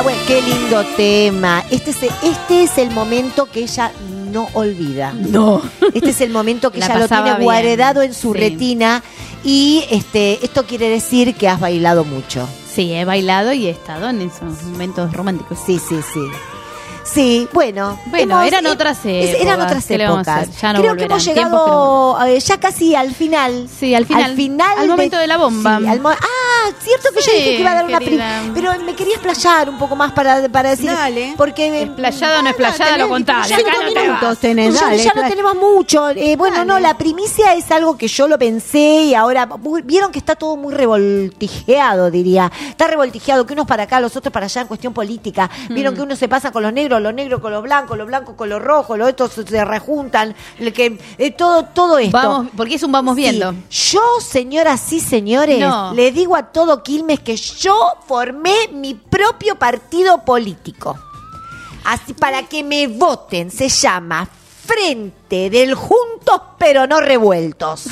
la buena. Qué lindo tema. Este es el momento que ella no olvida. No. Este es el momento que La ella lo pasaba tiene bien. guardado en su Sí. retina. Y esto quiere decir que has bailado mucho. Sí, he bailado y he estado en esos momentos románticos. Sí, sí, sí. Sí, bueno. Eran otras épocas. Eran otras ¿Qué le vamos a épocas. hacer? Ya no Creo que volverán. hemos Tiempos que llegado ya casi al final. Sí, al final. Al momento de la bomba. Sí, cierto que yo Sí, dije que iba a dar una querida. pero me quería explayar un poco más para decir. Dale. Porque Explayada o no explayada, lo contás. ya De acá 5 no te minutos vas. tenés, Ya, dale. ya no tenemos mucho. Bueno, no, la primicia es algo que yo lo pensé y ahora vieron que está todo muy revoltijeado, diría. Está revoltijeado, que unos para acá, los otros para allá en cuestión política. Vieron que uno se pasa con los negros con los blancos con los rojos, los estos se rejuntan, todo esto. Vamos, porque es un vamos viendo. Sí. Yo, señoras y señores, No. le digo a todo Quilmes que yo formé mi propio partido político. Así para que me voten, se llama Frente del Juntos pero no Revueltos.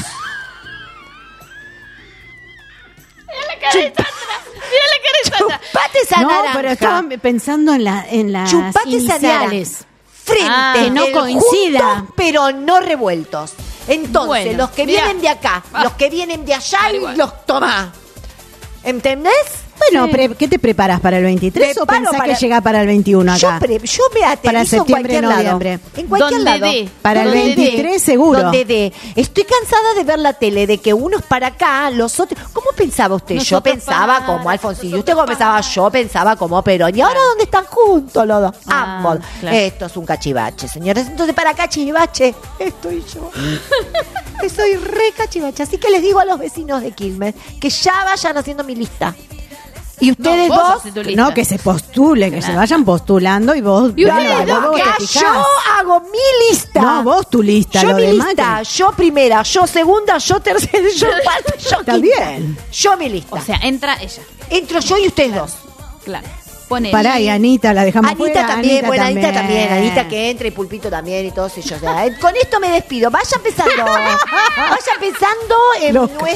Chupate esa No, naranja. pero estaba pensando en las Chupate esa iniciales. Frente Que no del coincida. Juntos, pero no revueltos. Entonces, Bueno, los que mirá. vienen de acá, los que vienen de allá y los tomás. ¿Entendés? Bueno, Sí. ¿qué te preparas para el 23 o Preparo pensás para- que llega para el 21 acá? Yo me aterrizo Para en septiembre, cualquier lado. noviembre. En cualquier Donde lado. dé. Para el Donde 23 dé. seguro. Donde dé. Estoy cansada de ver la tele, de que unos para acá, los otros... ¿Cómo pensaba usted? Yo Nosotros pensaba para, como Alfonsín. ¿Y usted cómo pensaba? Yo pensaba como Perón. ¿Y ahora dónde están juntos los dos? Ambos. claro. Esto es un cachivache, señores. Entonces, para cachivache estoy yo. Soy re cachivache. Así que les digo a los vecinos de Quilmes que ya vayan haciendo mi lista. Y ustedes No, vos dos... haces tu lista. No, que se postulen, que se vayan postulando y vos... Y ustedes vos dos, te que fijás. yo hago mi lista. No, vos tu lista, Yo lo mi demás lista, que- yo primera, yo segunda, yo tercera, yo cuarta, yo Está quinta. bien. Yo mi lista. O sea, entra ella. Entro yo y ustedes dos. Claro. Pone. Pará, y Anita la dejamos Anita fuera. también, bueno, Anita también, Anita que entre y Pulpito también y todos ellos. Con esto me despido. Vayan pensando en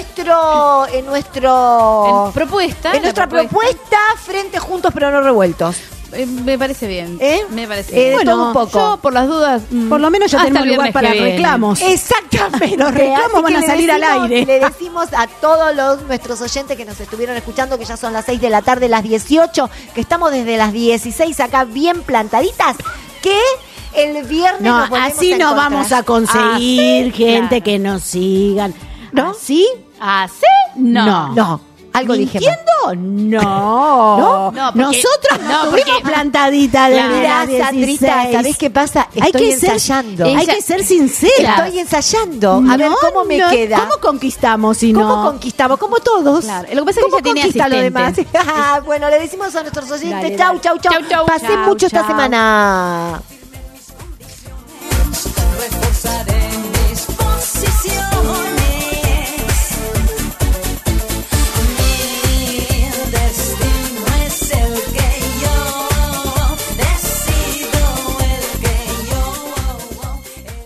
nuestro Propuesta. en nuestra propuesta Frente Juntos pero no Revueltos. Me parece bien. Me parece De bien. todo un poco. Yo, por las dudas. Por lo menos ya hasta tenemos el lugar viernes para que viene. reclamos. Exactamente. Los reclamos Así van que a le salir al decimos- aire. Le decimos a todos nuestros oyentes que nos estuvieron escuchando, que ya son las 6 de la tarde, las 18, que estamos desde las 16 acá bien plantaditas, que el viernes No, nos volvemos así a no encontrar. vamos a conseguir Así, gente claro. que nos sigan. ¿No? ¿Sí? ¿Así? No. No. Algo dije mal. ¿Mintiendo? No. No, porque- Nosotros no, estuvimos porque- plantadita de Claro. Mirá, las Sandrita, 16. ¿sabés qué pasa? Hay Estoy que ser- ensayando. Hay que ser sincera. Estoy ensayando. A ver cómo me queda. ¿Cómo conquistamos si no? ¿Cómo conquistamos? Como todos. Claro. Lo que pasa es que ¿Cómo ella tiene conquista lo demás? asistente. Bueno, le decimos a nuestros oyentes, Dale, chau, dale. chau, chau. Chau, chau. Pasé Chau, mucho esta chau. semana. Reforzaré mis posiciones. Mi destino es el que yo decido, el que yo.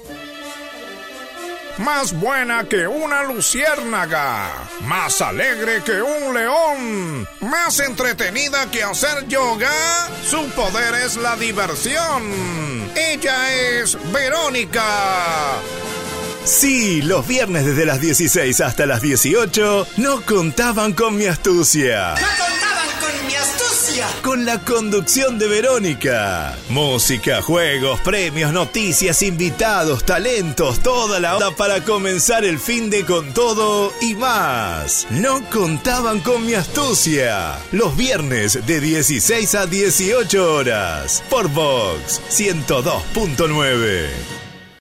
Más buena que una luciérnaga, más alegre que un león, más entretenida que hacer yoga. Su poder es la diversión. Ella es Verónica. Sí, los viernes desde las 16 hasta las 18 no contaban con mi astucia. No contaban con mi astucia. Con la conducción de Verónica. Música, juegos, premios, noticias, invitados, talentos, toda la onda para comenzar el fin de Con Todo y más. No contaban con mi astucia. Los viernes de 16 a 18 horas. Por Vox 102.9.